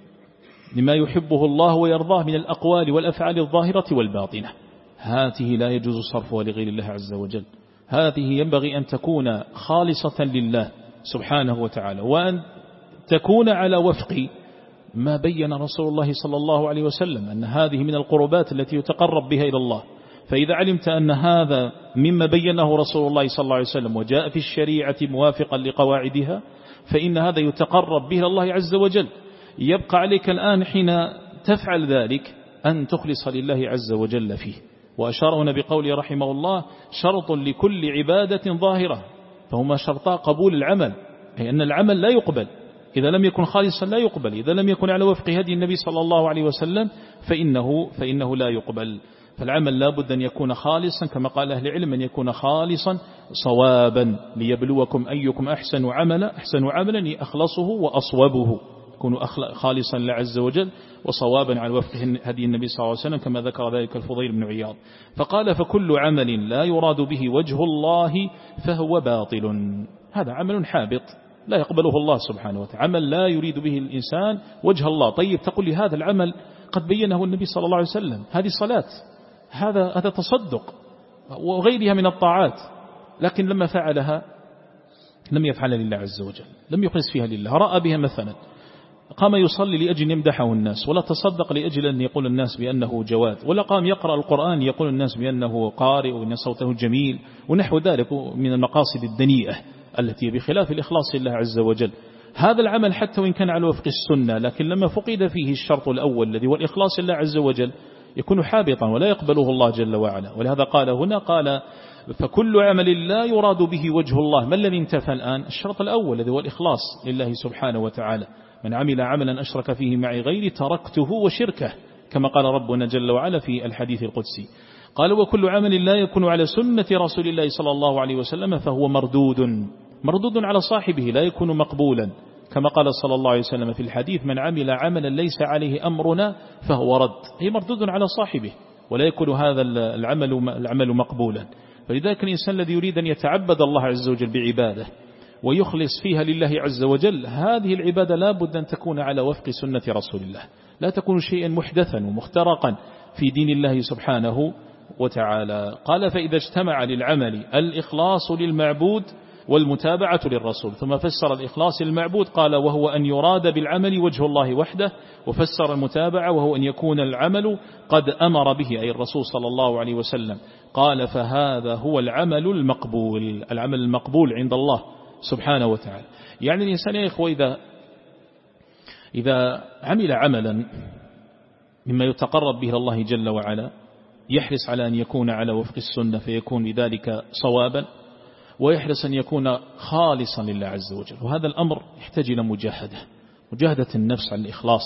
لما يحبه الله ويرضاه من الأقوال والأفعال الظاهرة والباطنة، هذه لا يجوز صرفها لغير الله عز وجل. هذه ينبغي أن تكون خالصة لله سبحانه وتعالى، وأن تكون على وفق ما بين رسول الله صلى الله عليه وسلم أن هذه من القربات التي يتقرب بها إلى الله. فإذا علمت أن هذا مما بينه رسول الله صلى الله عليه وسلم وجاء في الشريعة موافقا لقواعدها، فإن هذا يتقرب به الله عز وجل. يبقى عليك الآن حين تفعل ذلك أن تخلص لله عز وجل فيه. وأشار هنا بقوله رحمه الله: شرط لكل عبادة ظاهرة، فهما شرطا قبول العمل، أي أن العمل لا يقبل إذا لم يكن خالصا، لا يقبل إذا لم يكن على وفق هدي النبي صلى الله عليه وسلم، فإنه لا يقبل. فالعمل لا بد أن يكون خالصا، كما قال أهل العلم: أن يكون خالصا صوابا، ليبلوكم أيكم أحسن عملا أخلصه وأصوبه، يكون خالصا لله عز وجل وصوابا على وفق هدي النبي صلى الله عليه وسلم، كما ذكر ذلك الفضيل بن عياض. فقال: فكل عمل لا يراد به وجه الله فهو باطل. هذا عمل حابط لا يقبله الله سبحانه وتعالى، عمل لا يريد به الإنسان وجه الله. طيب، تقول لي هذا العمل قد بينه النبي صلى الله عليه وسلم، هذه صلاة، هذا تصدق وغيرها من الطاعات، لكن لما فعلها لم يفعل لله عز وجل، لم يخلص فيها لله، رأى بها مثلا، قام يصلي لأجل أن يمدحه الناس، ولا تصدق لأجل أن يقول الناس بأنه جواد، ولا قام يقرأ القرآن يقول الناس بأنه قارئ وأن صوته جميل ونحو ذلك من المقاصد الدنيئة التي بخلاف الإخلاص لله عز وجل. هذا العمل حتى وإن كان على وفق السنة، لكن لما فقد فيه الشرط الأول الذي هو الإخلاص لله عز وجل يكون حابطا ولا يقبله الله جل وعلا. ولهذا قال هنا: قال: فكل عمل لا يراد به وجه الله. ما الذي انتفى الآن؟ الشرط الأول الذي هو الإخلاص لله سبحانه وتعالى: من عمل عملا أشرك فيه معي غيري تركته وشركه، كما قال ربنا جل وعلا في الحديث القدسي. قال: وكل عمل لا يكون على سنة رسول الله صلى الله عليه وسلم فهو مردود على صاحبه، لا يكون مقبولا، كما قال صلى الله عليه وسلم في الحديث: من عمل عملا ليس عليه أمرنا فهو رد. هي مردود على صاحبه ولا يكون هذا العمل مقبولا. فلذلك الإنسان الذي يريد أن يتعبد الله عز وجل بعباده ويخلص فيها لله عز وجل، هذه العبادة لا بد أن تكون على وفق سنة رسول الله، لا تكون شيئا محدثا ومخترقا في دين الله سبحانه وتعالى. قال: فإذا اجتمع للعمل الإخلاص للمعبود والمتابعة للرسول. ثم فسر الإخلاص للمعبود قال: وهو أن يراد بالعمل وجه الله وحده. وفسر المتابعة وهو أن يكون العمل قد أمر به، أي الرسول صلى الله عليه وسلم. قال: فهذا هو العمل المقبول عند الله سبحانه وتعالى. يعني الإنسان يا إخوة إذا إذا عمل عملا مما يتقرب به الله جل وعلا يحرص على أن يكون على وفق السنة فيكون لذلك صوابا، ويحرص أن يكون خالصا لله عز وجل. وهذا الأمر يحتاج إلى مجاهدة النفس على الإخلاص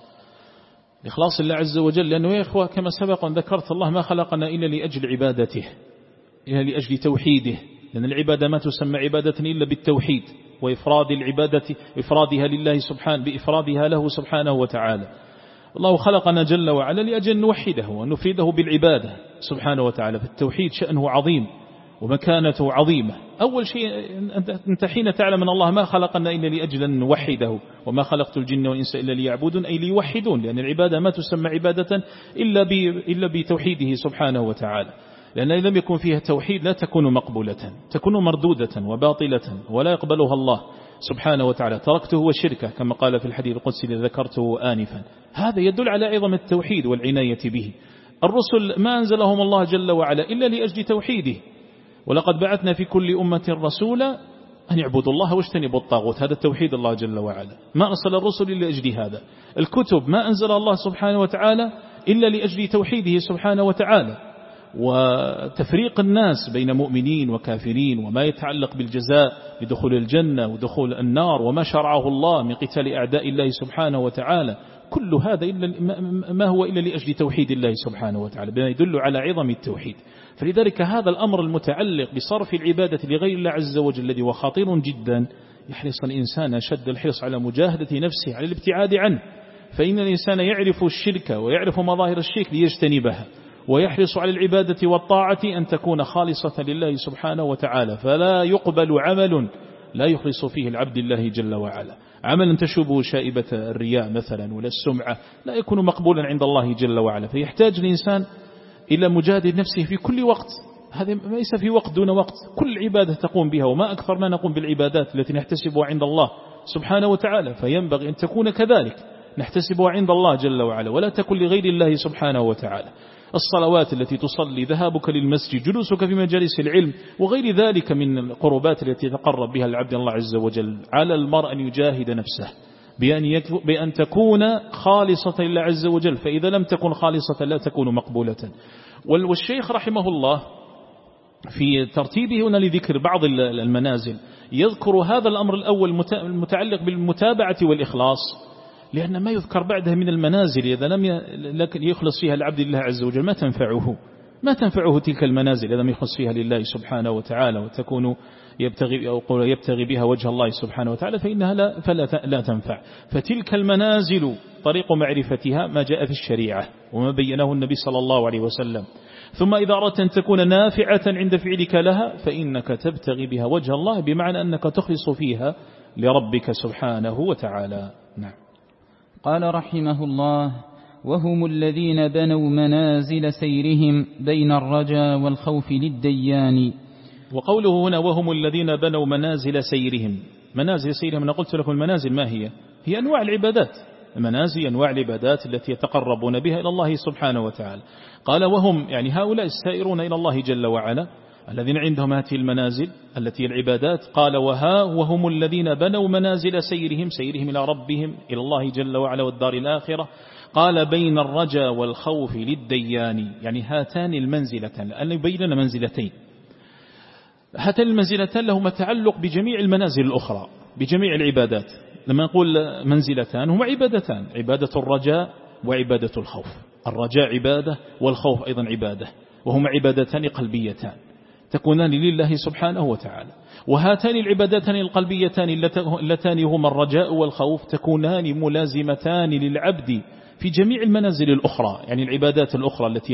لله عز وجل، لأنه يا إخوة كما سبق أن ذكرت الله ما خلقنا إلا لأجل عبادته، إلا لأجل توحيده، لأن العبادة ما تسمى عبادة إلا بالتوحيد وإفراد العبادة إفرادها لله سبحانه بإفرادها له سبحانه وتعالى. الله خلقنا جل وعلا لأجل نوحده ونفيده بالعبادة سبحانه وتعالى، فالتوحيد شأنه عظيم ومكانته عظيمة. أول شيء أنت حين تعلم أن الله ما خلقنا إلا لأجل أن نوحده، وما خلقت الجن والإنس إلا ليعبدون، أي ليوحدون، لأن العبادة ما تسمى عبادة إلا بتوحيده سبحانه وتعالى، لأن إذا لم يكن فيها توحيد لا تكون مقبولة، تكون مردودة وباطلة ولا يقبلها الله سبحانه وتعالى. تركته وشركه كما قال في الحديث القدسي الذي ذكرته آنفا. هذا يدل على عظم التوحيد والعناية به. الرسل ما أنزلهم الله جل وعلا إلا لأجل توحيده، ولقد بعثنا في كل أمة رسولا أن يعبدوا الله واجتنبوا الطاغوت. هذا التوحيد الله جل وعلا، ما أرسل الرسل إلا لأجل هذا. الكتب ما أنزل الله سبحانه وتعالى إلا لأجل توحيده سبحانه وتعالى، وتفريق الناس بين مؤمنين وكافرين، وما يتعلق بالجزاء بدخول الجنة ودخول النار، وما شرعه الله من قتال أعداء الله سبحانه وتعالى، كل هذا ما هو إلا لأجل توحيد الله سبحانه وتعالى، بما يدل على عظم التوحيد. فلذلك هذا الأمر المتعلق بصرف العبادة لغير الله عز وجل الذي هو خطير جدا، يحرص الإنسان أشد الحرص على مجاهدة نفسه على الابتعاد عنه، فإن الإنسان يعرف الشرك ويعرف مظاهر الشرك ليجتنبها، ويحرص على العبادة والطاعة أن تكون خالصة لله سبحانه وتعالى، فلا يقبل عمل لا يخلص فيه العبد الله جل وعلا. عملا تشوبه شائبة الرياء مثلا ولا السمعة لا يكون مقبولا عند الله جل وعلا. فيحتاج الإنسان إلى مجاهدة نفسه في كل وقت، هذا ليس في وقت دون وقت، كل عبادة تقوم بها، وما أكثر ما نقوم بالعبادات التي نحتسبها عند الله سبحانه وتعالى، فينبغي أن تكون كذلك، نحتسبها عند الله جل وعلا ولا تكن لغير الله سبحانه وتعالى. الصلوات التي تصلي، ذهابك للمسجد، جلوسك في مجالس العلم، وغير ذلك من القربات التي يتقرب بها العبد الله عز وجل. على المرء أن يجاهد نفسه بأن تكون خالصة لله عز وجل، فإذا لم تكن خالصة لا تكون مقبولة. والشيخ رحمه الله في ترتيبه هنا لذكر بعض المنازل يذكر هذا الأمر الأول المتعلق بالمتابعة والإخلاص، لأن ما يذكر بعدها من المنازل إذا لم يخلص فيها العبد لله عز وجل ما تنفعه تلك المنازل إذا لم يخلص فيها لله سبحانه وتعالى، وتكون يبتغي بها وجه الله سبحانه وتعالى، فإنها لا تنفع. فتلك المنازل طريق معرفتها ما جاء في الشريعة وما بينه النبي صلى الله عليه وسلم. ثم إذا أردت أن تكون نافعة عند فعلك لها فإنك تبتغي بها وجه الله، بمعنى أنك تخلص فيها لربك سبحانه وتعالى. نعم. قال رحمه الله: وهم الذين بنوا منازل سيرهم بين الرجا والخوف للديان. وقوله هنا وهم الذين بنوا منازل سيرهم، منازل سيرهم أنا قلت لكم المنازل ما هي أنواع العبادات، المنازل أنواع العبادات التي يتقربون بها إلى الله سبحانه وتعالى. قال وهم يعني هؤلاء السائرون إلى الله جل وعلا الذين عندهم هذه المنازل التي العبادات. قال وهم الذين بنوا منازل سيرهم إلى ربهم إلى الله جل وعلا والدار الآخرة. قال بين الرجا والخوف للديان، يعني هاتان المنزلتان، لأن يبين منزلتين، هاتان المنزلتان لهما تعلق بجميع المنازل الأخرى بجميع العبادات. لما نقول منزلتان هما عبادتان، عبادة الرجاء وعبادة الخوف. الرجاء عبادة والخوف أيضا عبادة، وهما عبادتان قلبيتان تكونان لله سبحانه وتعالى. وهاتان العبادتان القلبيتان اللتان هما الرجاء والخوف تكونان ملازمتان للعبد في جميع المنازل الأخرى، يعني العبادات الأخرى التي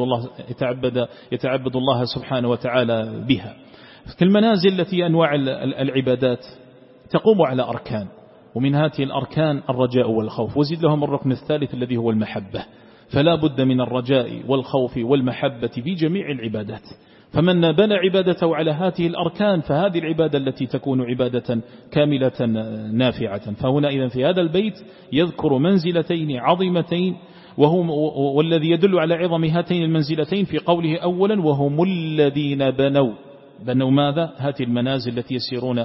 يتعبد الله سبحانه وتعالى بها. كالمنازل التي أنواع العبادات تقوم على أركان، ومن هذه الأركان الرجاء والخوف، وزد لهم الركن الثالث الذي هو المحبة. فلا بد من الرجاء والخوف والمحبة في جميع العبادات. فمن بنى عبادته على هذه الأركان فهذه العبادة التي تكون عبادة كاملة نافعة. فهنا إذن في هذا البيت يذكر منزلتين عظيمتين، والذي يدل على عظم هاتين المنزلتين في قوله أولا وهم الذين بنوا ماذا؟ هذه المنازل التي يسيرون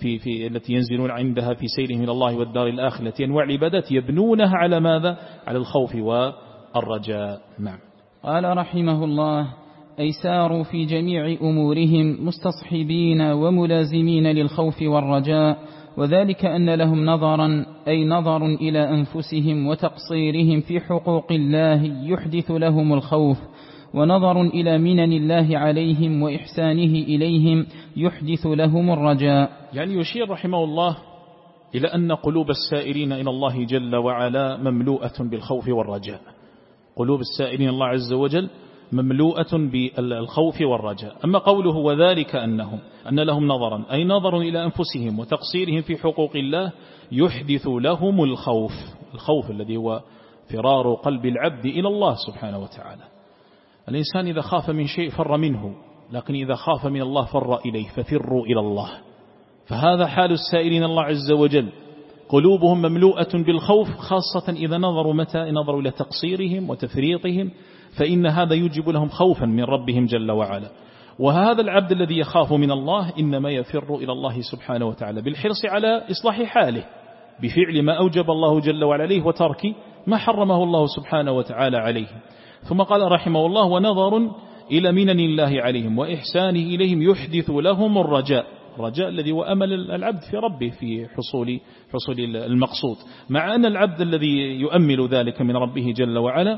في التي ينزلون عندها في سيرهم إلى الله والدار الآخرة، التي أنواع العبادات يبنونها على ماذا؟ على الخوف والرجاء. نعم. قال رحمه الله: أي ساروا في جميع أمورهم مستصحبين وملازمين للخوف والرجاء، وذلك أن لهم نظرا، أي نظر إلى أنفسهم وتقصيرهم في حقوق الله يحدث لهم الخوف، ونظر إلى منن الله عليهم وإحسانه إليهم يحدث لهم الرجاء. يعني يشير رحمه الله إلى أن قلوب السائرين إلى الله جل وعلا مملوءة بالخوف والرجاء. قلوب السائرين الله عز وجل مملوءة بالخوف والرجاء. أما قوله وذلك أن لهم نظرا، أي نظر إلى أنفسهم وتقصيرهم في حقوق الله يحدث لهم الخوف. الخوف الذي هو فرار قلب العبد إلى الله سبحانه وتعالى. الإنسان إذا خاف من شيء فر منه، لكن إذا خاف من الله فر إليه، ففروا إلى الله. فهذا حال السائرين الله عز وجل، قلوبهم مملوءة بالخوف، خاصة إذا نظروا إلى تقصيرهم وتفريطهم، فإن هذا يجب لهم خوفا من ربهم جل وعلا. وهذا العبد الذي يخاف من الله إنما يفر إلى الله سبحانه وتعالى بالحرص على إصلاح حاله، بفعل ما أوجب الله جل وعلا عليه وترك ما حرمه الله سبحانه وتعالى عليه. ثم قال رحمه الله: ونظر إلى منن الله عليهم وإحسانه إليهم يحدث لهم الرجاء. الرجاء الذي هو أمل العبد في ربه في حصول المقصود، مع أن العبد الذي يؤمل ذلك من ربه جل وعلا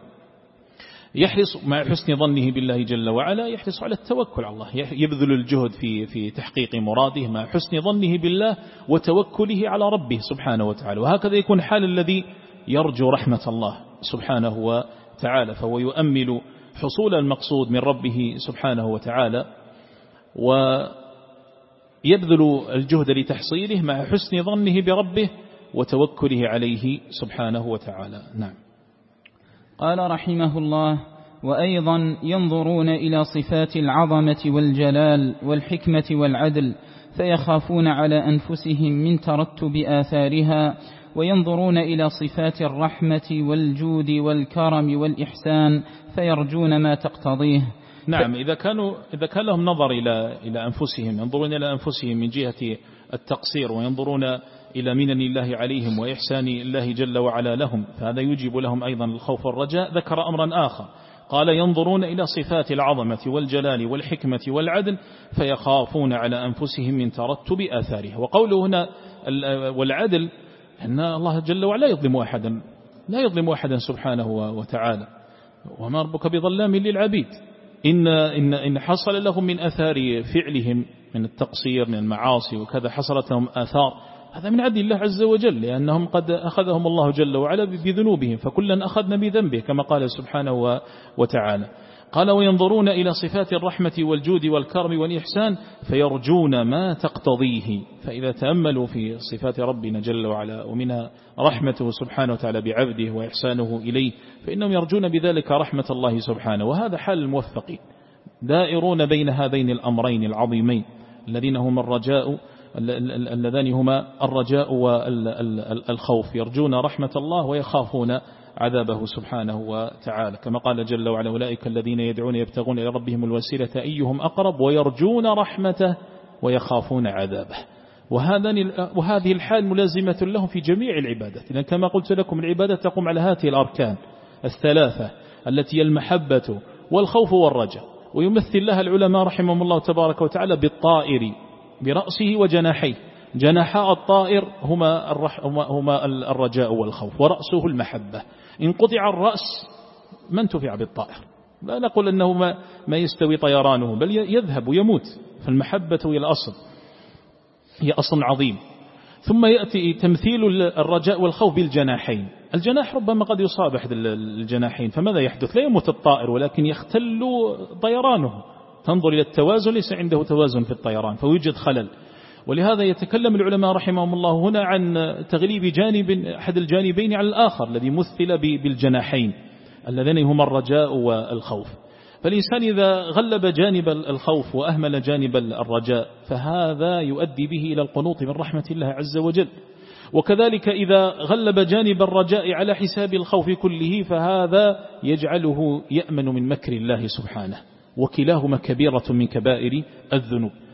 يحرص مع حسن ظنه بالله جل وعلا، يحرص على التوكل على الله، يبذل الجهد في تحقيق مراده مع حسن ظنه بالله وتوكله على ربه سبحانه وتعالى. وهكذا يكون حال الذي يرجو رحمة الله سبحانه وتعالى، فهو يؤمل حصول المقصود من ربه سبحانه وتعالى ويبذل الجهد لتحصيله مع حسن ظنه بربه وتوكله عليه سبحانه وتعالى. نعم. قال رحمه الله: وأيضا ينظرون إلى صفات العظمة والجلال والحكمة والعدل فيخافون على أنفسهم من ترتب آثارها، وينظرون إلى صفات الرحمة والجود والكرم والإحسان فيرجون ما تقتضيه. نعم. إذا كان لهم نظر إلى أنفسهم، ينظرون إلى أنفسهم من جهة التقصير، وينظرون إلى منن الله عليهم وإحسان الله جل وعلا لهم، فهذا يجب لهم أيضا الخوف والرجاء. ذكر أمرا آخر، قال: ينظرون إلى صفات العظمة والجلال والحكمة والعدل فيخافون على أنفسهم من ترتب آثارها. وقوله هنا والعدل، أن الله جل وعلا لا يظلم أحدا سبحانه وتعالى، وما ربك بظلام للعبيد. إن حصل لهم من أثار فعلهم من التقصير من المعاصي وكذا، حصلت لهم آثار، هذا من عدل الله عز وجل، لأنهم قد أخذهم الله جل وعلا بذنوبهم، فكلا أخذنا بذنبه كما قال سبحانه وتعالى. قال: وينظرون إلى صفات الرحمة والجود والكرم والإحسان فيرجون ما تقتضيه. فإذا تأملوا في صفات ربنا جل وعلا ومنها رحمته سبحانه وتعالى بعبده وإحسانه إليه، فإنهم يرجون بذلك رحمة الله سبحانه. وهذا حال الموفقين، دائرون بين هذين الأمرين العظيمين اللذان هما الرجاء والخوف، يرجون رحمة الله ويخافون عذابه سبحانه وتعالى، كما قال جل وعلا: أولئك الذين يدعون يبتغون إلى ربهم الوسيلة أيهم أقرب ويرجون رحمته ويخافون عذابه. وهذه الحال ملازمة لهم في جميع العبادات، لأن كما قلت لكم العبادة تقوم على هذه الأركان الثلاثة التي هي المحبة والخوف والرجاء. ويمثل لها العلماء رحمهم الله تبارك وتعالى بالطائر برأسه وجناحيه. جناحاء الطائر هما الرجاء والخوف، ورأسه المحبة. إن قطع الرأس ما انتفع بالطائر، لا نقول أنه ما يستوي طيرانه، بل يذهب ويموت. فالمحبة هي الأصل، هي أصل عظيم. ثم يأتي تمثيل الرجاء والخوف بالجناحين. الجناح ربما قد يصاب أحد الجناحين، فماذا يحدث؟ لا يموت الطائر، ولكن يختل طيرانه. تنظر إلى التوازن، ليس عنده توازن في الطيران، فيوجد خلل. ولهذا يتكلم العلماء رحمهم الله هنا عن تغليب جانب أحد الجانبين على الآخر الذي مثل بالجناحين اللذين هما الرجاء والخوف. فالإنسان إذا غلب جانب الخوف وأهمل جانب الرجاء فهذا يؤدي به إلى القنوط من رحمة الله عز وجل. وكذلك إذا غلب جانب الرجاء على حساب الخوف كله فهذا يجعله يأمن من مكر الله سبحانه، وكلاهما كبيرة من كبائر الذنوب.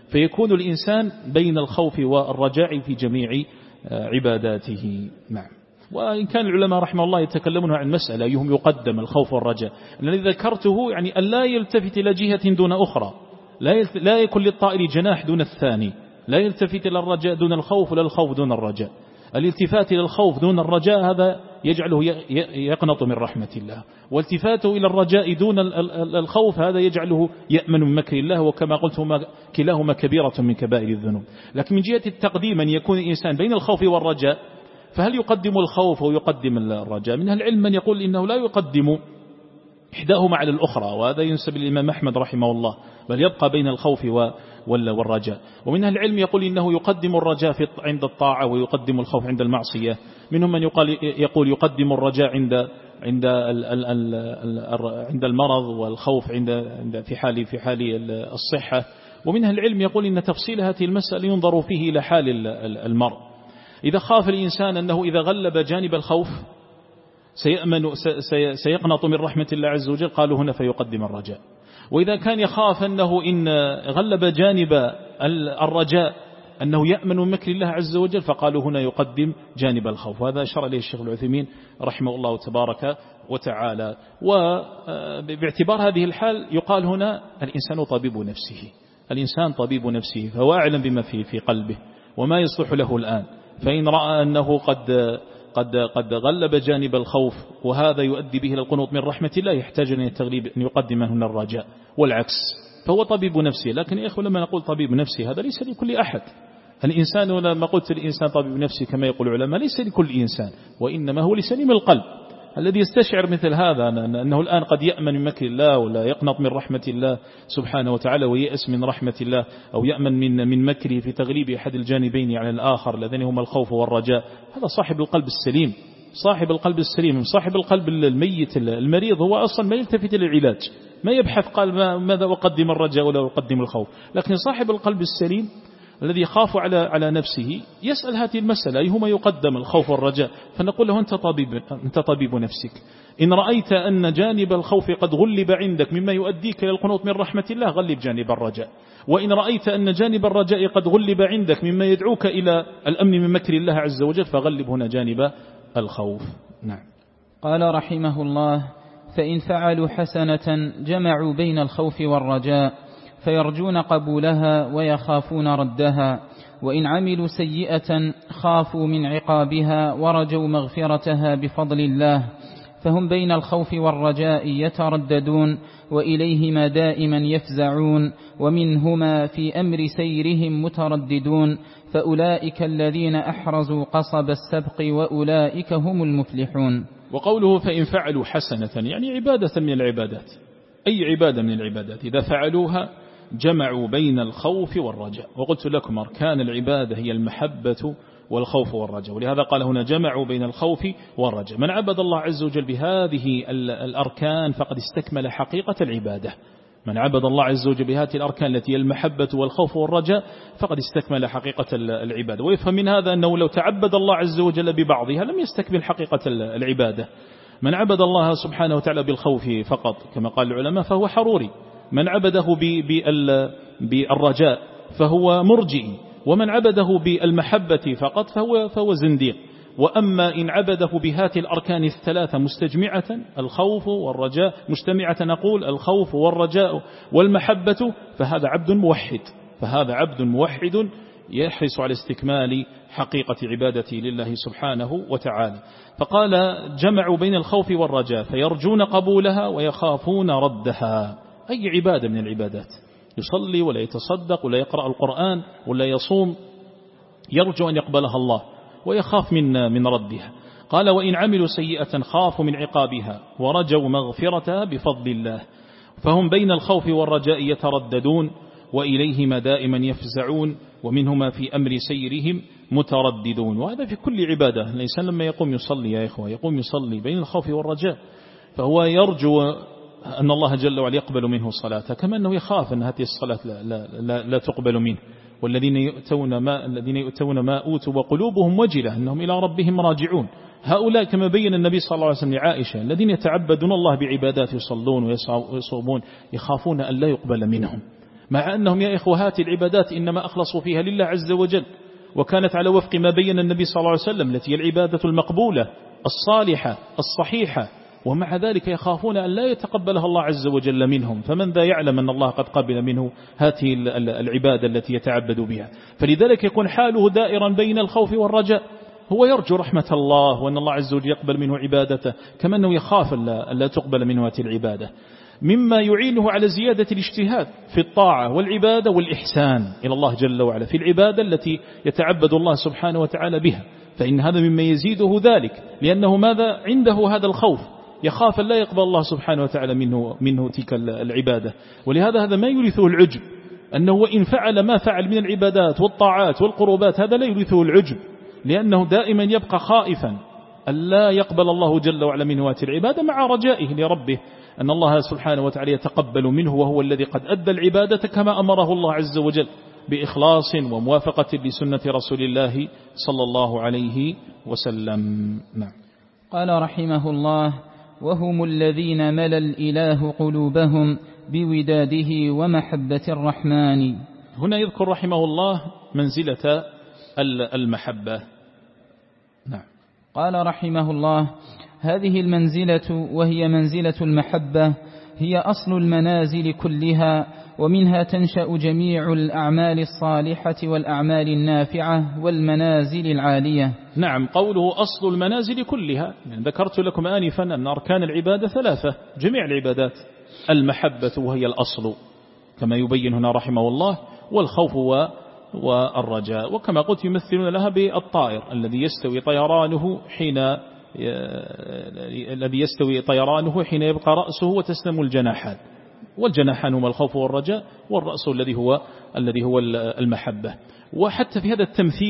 فيكون الإنسان بين الخوف والرجاء في جميع عباداته. نعم. وإن كان العلماء رحمه الله يتكلمون عن مسألة أيهم يقدم الخوف والرجاء، الذي ذكرته يعني أن لا يلتفت إلى جهة دون أخرى، لا يكون للطائر جناح دون الثاني، لا يلتفت إلى الرجاء دون الخوف ولا الخوف دون الرجاء. الالتفات إلى الخوف دون الرجاء هذا يجعله يقنط من رحمة الله، والتفاته إلى الرجاء دون الخوف هذا يجعله يأمن من مكر الله، وكما قلت كلاهما كبيرة من كبائر الذنوب. لكن من جهة التقديم أن يكون الإنسان بين الخوف والرجاء، فهل يقدم الخوف ويقدم الرجاء؟ من العلم من يقول إنه لا يقدم إحداهما على الأخرى، وهذا ينسب الإمام أحمد رحمه الله، بل يبقى بين الخوف والرجاء. ومن العلم يقول إنه يقدم الرجاء عند الطاعة ويقدم الخوف عند المعصية. منهم من يقول يقدم الرجاء عند المرض، والخوف في حال الصحة. ومنها العلم يقول إن تفصيل هذه المسألة ينظر فيه إلى حال المرء. إذا خاف الإنسان أنه إذا غلب جانب الخوف سيقنط من رحمة الله عز وجل، قالوا هنا فيقدم الرجاء. وإذا كان يخاف أنه إن غلب جانب الرجاء أنه يأمن من مكر الله عز وجل، فقالوا هنا يقدم جانب الخوف. وهذا أشار إليه الشيخ العثيمين رحمه الله تبارك وتعالى. وباعتبار هذه الحال يقال هنا الإنسان طبيب نفسه، الإنسان طبيب نفسه، فهو أعلم بما في قلبه وما يصلح له الآن. فإن رأى أنه قد غلب جانب الخوف وهذا يؤدي به إلى القنوط من رحمة الله، يحتاج أن التغليب أن يقدم هنا الرجاء، والعكس. فهو طبيب نفسه. لكن يا إخوة لما نقول طبيب نفسه هذا ليس لكل أحد. الإنسان لما قلت الإنسان طبيب نفسه كما يقول العلماء ليس لكل إنسان، وإنما هو لسليم القلب الذي يستشعر مثل هذا أنه الآن قد يأمن من مكر الله ولا يقنط من رحمة الله سبحانه وتعالى ويأس من رحمة الله، أو يأمن من مكره في تغليب أحد الجانبين على الآخر الذين هما الخوف والرجاء. هذا صاحب القلب السليم، صاحب القلب السليم. صاحب القلب الميت المريض هو أصلا ما يلتفت للعلاج، ما يبحث قال ماذا أقدم الرجاء ولا أقدم الخوف. لكن صاحب القلب السليم الذي يخاف على نفسه يسأل هذه المسألة أيهما يقدم الخوف والرجاء، فنقول له أنت طبيب نفسك. إن رأيت أن جانب الخوف قد غلب عندك مما يؤديك إلى القنوط من رحمة الله، غلب جانب الرجاء. وإن رأيت أن جانب الرجاء قد غلب عندك مما يدعوك إلى الأمن من مكر الله عز وجل، فغلب هنا جانب الخوف. نعم. قال رحمه الله: فإن فعلوا حسنة جمعوا بين الخوف والرجاء، فيرجون قبولها ويخافون ردها. وإن عملوا سيئة خافوا من عقابها ورجوا مغفرتها بفضل الله، فهم بين الخوف والرجاء يترددون، وإليهما دائما يفزعون، ومنهما في أمر سيرهم مترددون، فأولئك الذين أحرزوا قصب السبق وأولئك هم المفلحون. وقوله فإن فعلوا حسنة يعني عبادة من العبادات، أي عبادة من العبادات إذا فعلوها جمعوا بين الخوف والرجاء. وقلت لكم أركان العبادة هي المحبة والخوف والرجاء، ولهذا قال هنا جمعوا بين الخوف والرجاء. من عبد الله عز وجل بهذه الأركان فقد استكمل حقيقة العبادة. من عبد الله عز وجل بهذه الأركان التي هي المحبة والخوف والرجاء فقد استكمل حقيقة العبادة. ويفهم من هذا أنه لو تعبد الله عز وجل ببعضها لم يستكمل حقيقة العبادة. من عبد الله سبحانه وتعالى بالخوف فقط كما قال العلماء فهو حروري، من عبده بالرجاء فهو مرجئي، ومن عبده بالمحبة فقط فهو زنديق. وأما إن عبده بهذه الأركان الثلاثة مستجمعة الخوف والرجاء، مجتمعة نقول الخوف والرجاء والمحبة، فهذا عبد موحد يحرص على استكمال حقيقة عبادته لله سبحانه وتعالى. فقال جمعوا بين الخوف والرجاء فيرجون قبولها ويخافون ردها. أي عبادة من العبادات، يصلي ولا يتصدق ولا يقرأ القرآن ولا يصوم، يرجو أن يقبلها الله ويخاف من ردها. قال وإن عملوا سيئة خافوا من عقابها ورجوا مغفرتها بفضل الله، فهم بين الخوف والرجاء يترددون، وإليهما دائما يفزعون، ومنهما في أمر سيرهم مترددون. وهذا في كل عبادة. الإنسان لما يقوم يصلي يا إخوة، يقوم يصلي بين الخوف والرجاء، فهو يرجو أن الله جل وعلا يقبل منه صلاته، كما أنه يخاف أن هذه الصلاة لا تقبل منه. والذين يؤتون ما أوتوا وقلوبهم وجلة أنهم إلى ربهم راجعون. هؤلاء كما بين النبي صلى الله عليه وسلم لعائشة الذين يتعبدون الله بعبادات، يصلون ويصومون، يخافون أن لا يقبل منهم. مع أنهم يا إخوات العبادات إنما أخلصوا فيها لله عز وجل، وكانت على وفق ما بين النبي صلى الله عليه وسلم التي هي العبادة المقبولة الصالحة الصحيحة، ومع ذلك يخافون أن لا يتقبلها الله عز وجل منهم. فمن ذا يعلم أن الله قد قبل منه هذه العبادة التي يتعبد بها. فلذلك يكون حاله دائرا بين الخوف والرجاء، هو يرجو رحمة الله وأن الله عز وجل يقبل منه عبادته، كما أنه يخاف أن لا تقبل منه هذه العبادة، مما يعينه على زيادة الاجتهاد في الطاعة والعبادة والإحسان إلى الله جل وعلا في العبادة التي يتعبد الله سبحانه وتعالى بها. فإن هذا مما يزيده ذلك، لأنه ماذا عنده هذا الخوف، يخاف لا يقبل الله سبحانه وتعالى منه تلك العبادة. ولهذا هذا ما يورثه العجب، أنه وإن فعل ما فعل من العبادات والطاعات والقربات هذا لا يورثه العجب، لأنه دائما يبقى خائفا أن لا يقبل الله جل وعلا منه هذه العبادة، مع رجائه لربه أن الله سبحانه وتعالى يتقبل منه، وهو الذي قد أدى العبادة كما أمره الله عز وجل بإخلاص وموافقة لسنة رسول الله صلى الله عليه وسلم. نعم. قال رحمه الله: وهم الذين ملأ الإله قلوبهم بوداده ومحبة الرحمن. هنا يذكر رحمه الله منزلة المحبة. نعم. قال رحمه الله: هذه المنزلة وهي منزلة المحبة هي أصل المنازل كلها، ومنها تنشأ جميع الأعمال الصالحة والأعمال النافعة والمنازل العالية. نعم، قوله أصل المنازل كلها، يعني ذكرت لكم آنفا أن أركان العبادة ثلاثة، جميع العبادات. المحبة وهي الأصل كما يبين هنا رحمه الله، والخوف والرجاء، وكما قلت يمثلون لها بالطائر الذي يستوي طيرانه حين يبقى رأسه وتسلم الجناحات، والجناحان هما الخوف والرجاء، والرأس الذي هو المحبة. وحتى في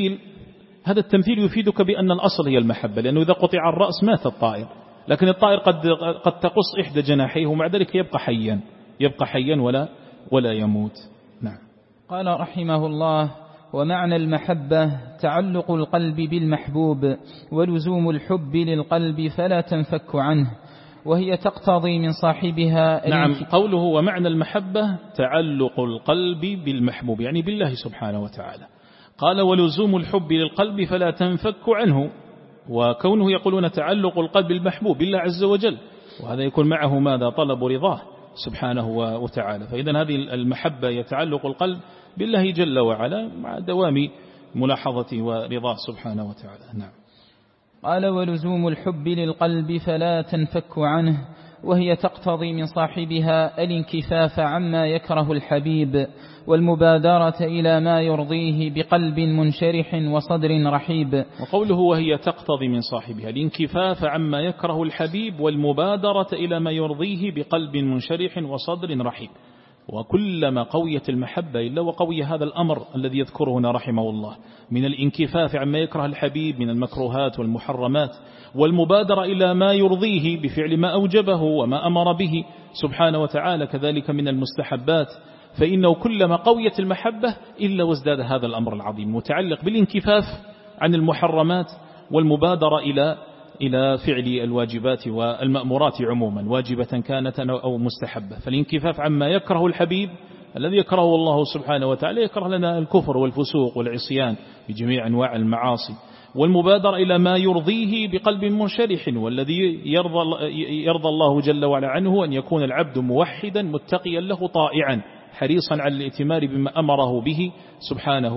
هذا التمثيل يفيدك بأن الأصل هي المحبة، لأنه إذا قطع الرأس مات الطائر، لكن الطائر قد تقص إحدى جناحيه ومع ذلك يبقى حيا ولا يموت. نعم. قال رحمه الله: ومعنى المحبة تعلق القلب بالمحبوب ولزوم الحب للقلب فلا تنفك عنه، وهي تقتضي من صاحبها. نعم، قوله ومعنى المحبة تعلق القلب بالمحبوب، يعني بالله سبحانه وتعالى. قال ولزوم الحب للقلب فلا تنفك عنه، وكونه يقولون تعلق القلب بالمحبوب بالله عز وجل، وهذا يكون معه ماذا؟ طلب رضاه سبحانه وتعالى. فإذا هذه المحبة يتعلق القلب بالله جل وعلا مع دوام ملاحظة ورضاه سبحانه وتعالى. نعم. قال ولزوم الحب للقلب فلا تنفك عنه، وهي تقتضي من صاحبها الانكفاف عما يكره الحبيب والمبادرة إلى ما يرضيه بقلب منشرح وصدر رحيب. وقوله وهي تقتضي من صاحبها الانكفاف عما يكره الحبيب والمبادرة إلى ما يرضيه بقلب منشرح وصدر رحيب. وكلما قويت المحبة إلا وقوي هذا الأمر الذي يذكره هنا رحمه الله من الانكفاف عما يكره الحبيب من المكروهات والمحرمات، والمبادرة إلى ما يرضيه بفعل ما أوجبه وما أمر به سبحانه وتعالى، كذلك من المستحبات. فإنه كلما قويت المحبة إلا وازداد هذا الأمر العظيم متعلق بالانكفاف عن المحرمات والمبادرة إلى فعل الواجبات والمأمورات عموما، واجبة كانت أو مستحبة. فالانكفاف عما يكره الحبيب الذي يكرهه الله سبحانه وتعالى، يكره لنا الكفر والفسوق والعصيان بجميع أنواع المعاصي، والمبادرة إلى ما يرضيه بقلب منشرح، والذي يرضى الله جل وعلا عنه أن يكون العبد موحدا متقيا له طائعا حريصا على الائتمار بما أمره به سبحانه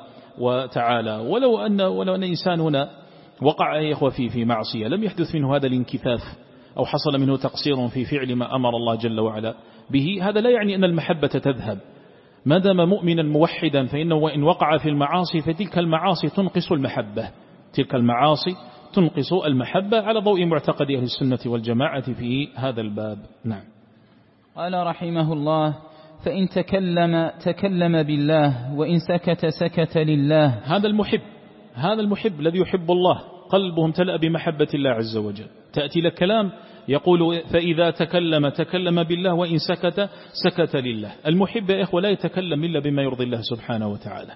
وتعالى. ولو أن إنسان هنا وقع يا إخوة في معصية لم يحدث منه هذا الانكفاف أو حصل منه تقصير في فعل ما أمر الله جل وعلا به، هذا لا يعني أن المحبة تذهب. ما دام مؤمنا موحدا فإنه وإن وقع في المعاصي فتلك المعاصي تنقص المحبة، تلك المعاصي تنقص المحبة على ضوء معتقد أهل السنة والجماعة في هذا الباب. نعم. قال رحمه الله: فإن تكلم بالله وإن سكت لله. هذا المحب الذي يحب الله قلبه امتلأ بمحبة الله عز وجل. تأتي لك كلام يقول فإذا تكلم بالله وإن سكت لله. المحب يا إخوة لا يتكلم إلا بما يرضي الله سبحانه وتعالى.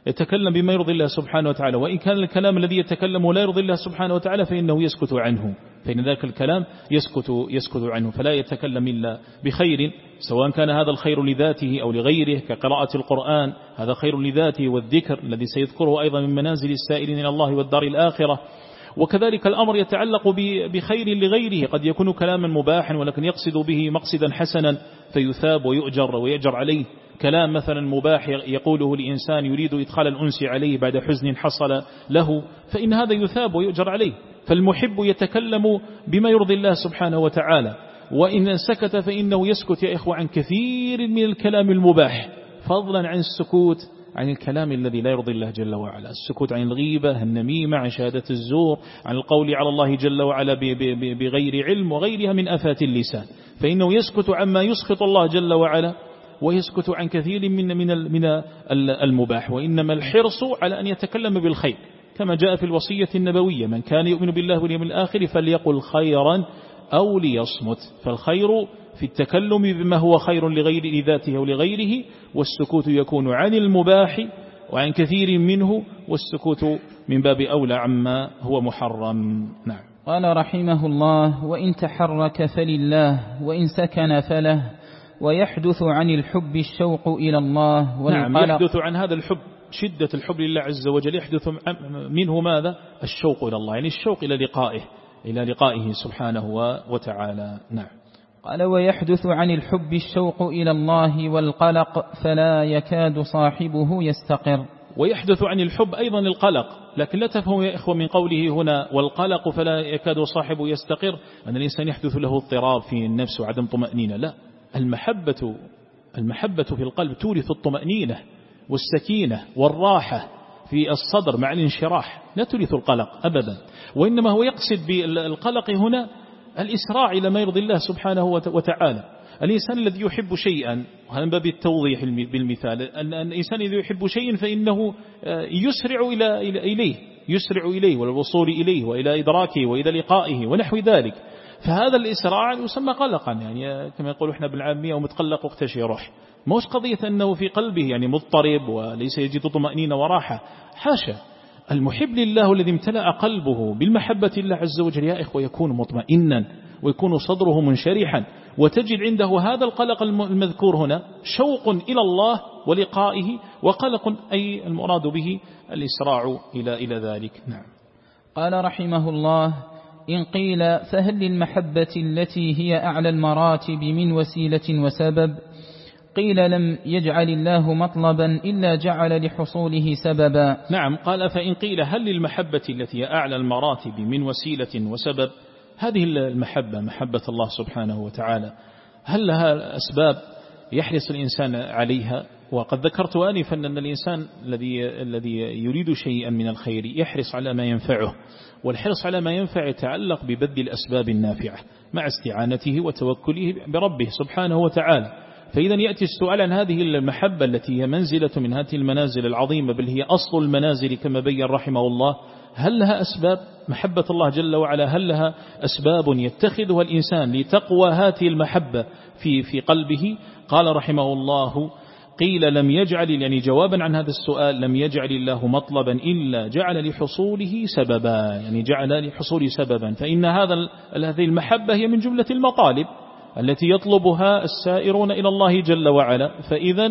يتكلم بما يرضي الله سبحانه وتعالى، وإن كان الكلام الذي يتكلم لا يرضي الله سبحانه وتعالى فإنه يسكت عنه، فإن ذاك الكلام يسكت عنه، فلا يتكلم إلا بخير، سواء كان هذا الخير لذاته أو لغيره كقراءة القرآن، هذا خير لذاته، والذكر الذي سيذكره أيضا من منازل السائلين إلى الله والدار الآخرة. وكذلك الأمر يتعلق بخير لغيره، قد يكون كلاما مباحا ولكن يقصد به مقصدا حسنا فيثاب ويؤجر عليه. كلام مثلا مباح يقوله لإنسان يريد إدخال الأنس عليه بعد حزن حصل له، فإن هذا يثاب ويؤجر عليه. فالمحب يتكلم بما يرضي الله سبحانه وتعالى، وإن سكت فإنه يسكت يا إخوة عن كثير من الكلام المباح، فضلا عن السكوت عن الكلام الذي لا يرضي الله جل وعلا، السكوت عن الغيبة، النميمة، عن شهادة الزور، عن القول على الله جل وعلا بغير علم وغيرها من آفات اللسان، فإنه يسكت عما يسخط الله جل وعلا، ويسكت عن كثير من المباح. وإنما الحرص على أن يتكلم بالخير، كما جاء في الوصية النبوية: من كان يؤمن بالله واليوم الآخر فليقل خيرا أو ليصمت. فالخير في التكلم بما هو خير لذاته ولغيره، والسكوت يكون عن المباح وعن كثير منه، والسكوت من باب أولى عما هو محرم. نعم. قال رحمه الله: وإن تحرك فلله، وإن سكن فله. ويحدث عن الحب الشوق إلى الله والقلق. نعم، يحدث عن هذا الحب، شدة الحب لله عز وجل، يحدث منه ماذا؟ الشوق إلى الله، يعني الشوق إلى لقائه سبحانه وتعالى. نعم. قال: ويحدث عن الحب الشوق إلى الله والقلق، فلا يكاد صاحبه يستقر. ويحدث عن الحب أيضا القلق، لكن لا تفهموا يا إخوة من قوله هنا والقلق فلا يكاد صاحبه يستقر أن الإنسان يحدث له اضطراب في النفس وعدم طمأنينة، لا. المحبة في القلب تورث الطمأنينة والسكينة والراحة في الصدر مع الانشراح، لا تورث القلق أبدا. وإنما هو يقصد بالقلق هنا الإسراع إلى ما يرضي الله سبحانه وتعالى. الإنسان الذي يحب شيئا، وهذا من باب التوضيح بالمثال، أن الإنسان الذي يحب شيئا فإنه يسرع إليه والوصول إليه وإلى إدراكه وإلى لقائه ونحو ذلك. فهذا الإسراع يسمى قلقا، يعني كما يقول احنا بالعامية: ومتقلق واختشي روح. موش قضية أنه في قلبه يعني مضطرب وليس يجد طمأنينة وراحة، حاشا. المحب لله الذي امتلأ قلبه بالمحبة لله عز وجل يا إخوة يكون مطمئنا ويكون صدره منشرحا، وتجد عنده هذا القلق المذكور هنا، شوق إلى الله ولقائه، وقلق أي المراد به الإسراع إلى ذلك. نعم. قال رحمه الله: إن قيل فهل للمحبة التي هي أعلى المراتب من وسيلة وسبب؟ قيل: لم يجعل الله مطلبا إلا جعل لحصوله سببا. نعم. قال: فإن قيل هل للمحبة التي هي أعلى المراتب من وسيلة وسبب؟ هذه المحبة، محبة الله سبحانه وتعالى، هل لها أسباب يحرص الإنسان عليها؟ وقد ذكرت آنفا أن الإنسان الذي يريد شيئا من الخير يحرص على ما ينفعه، والحرص على ما ينفع يتعلق ببذل الأسباب النافعة مع استعانته وتوكله بربه سبحانه وتعالى. فإذا يأتي السؤال عن هذه المحبة التي هي منزلة من هذه المنازل العظيمة، بل هي أصل المنازل كما بين رحمه الله، هل لها أسباب؟ محبة الله جل وعلا هل لها أسباب يتخذها الإنسان لتقوى هذه المحبة في قلبه؟ قال رحمه الله: قيل لم يجعل، يعني جوابا عن هذا السؤال، لم يجعل الله مطلبا إلا جعل لحصوله سببا، يعني جعل لحصول سببا. فإن هذه المحبة هي من جملة المطالب التي يطلبها السائرون إلى الله جل وعلا، فإذا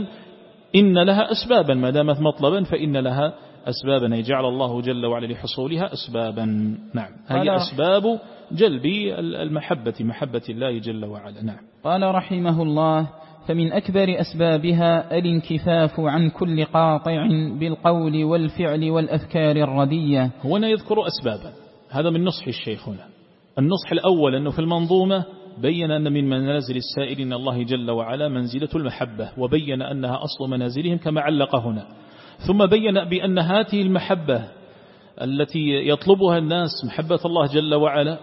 إن لها أسبابا، ما دامت مطلبا فإن لها أسبابا، يجعل الله جل وعلا لحصولها أسبابا. نعم. هي أسباب جلب المحبة، محبة الله جل وعلا. نعم. قال رحمه الله: فمن أكبر أسبابها الانكفاف عن كل قاطع بالقول والفعل والأفكار الردية. هنا يذكر أسبابا، هذا من نصح الشيخ هنا. النصح الأول أنه في المنظومة بين أن من منازل السائلين الله جل وعلا منزلة المحبة، وبين أنها أصل منازلهم كما علق هنا. ثم بين بأن هذه المحبة التي يطلبها الناس، محبة الله جل وعلا،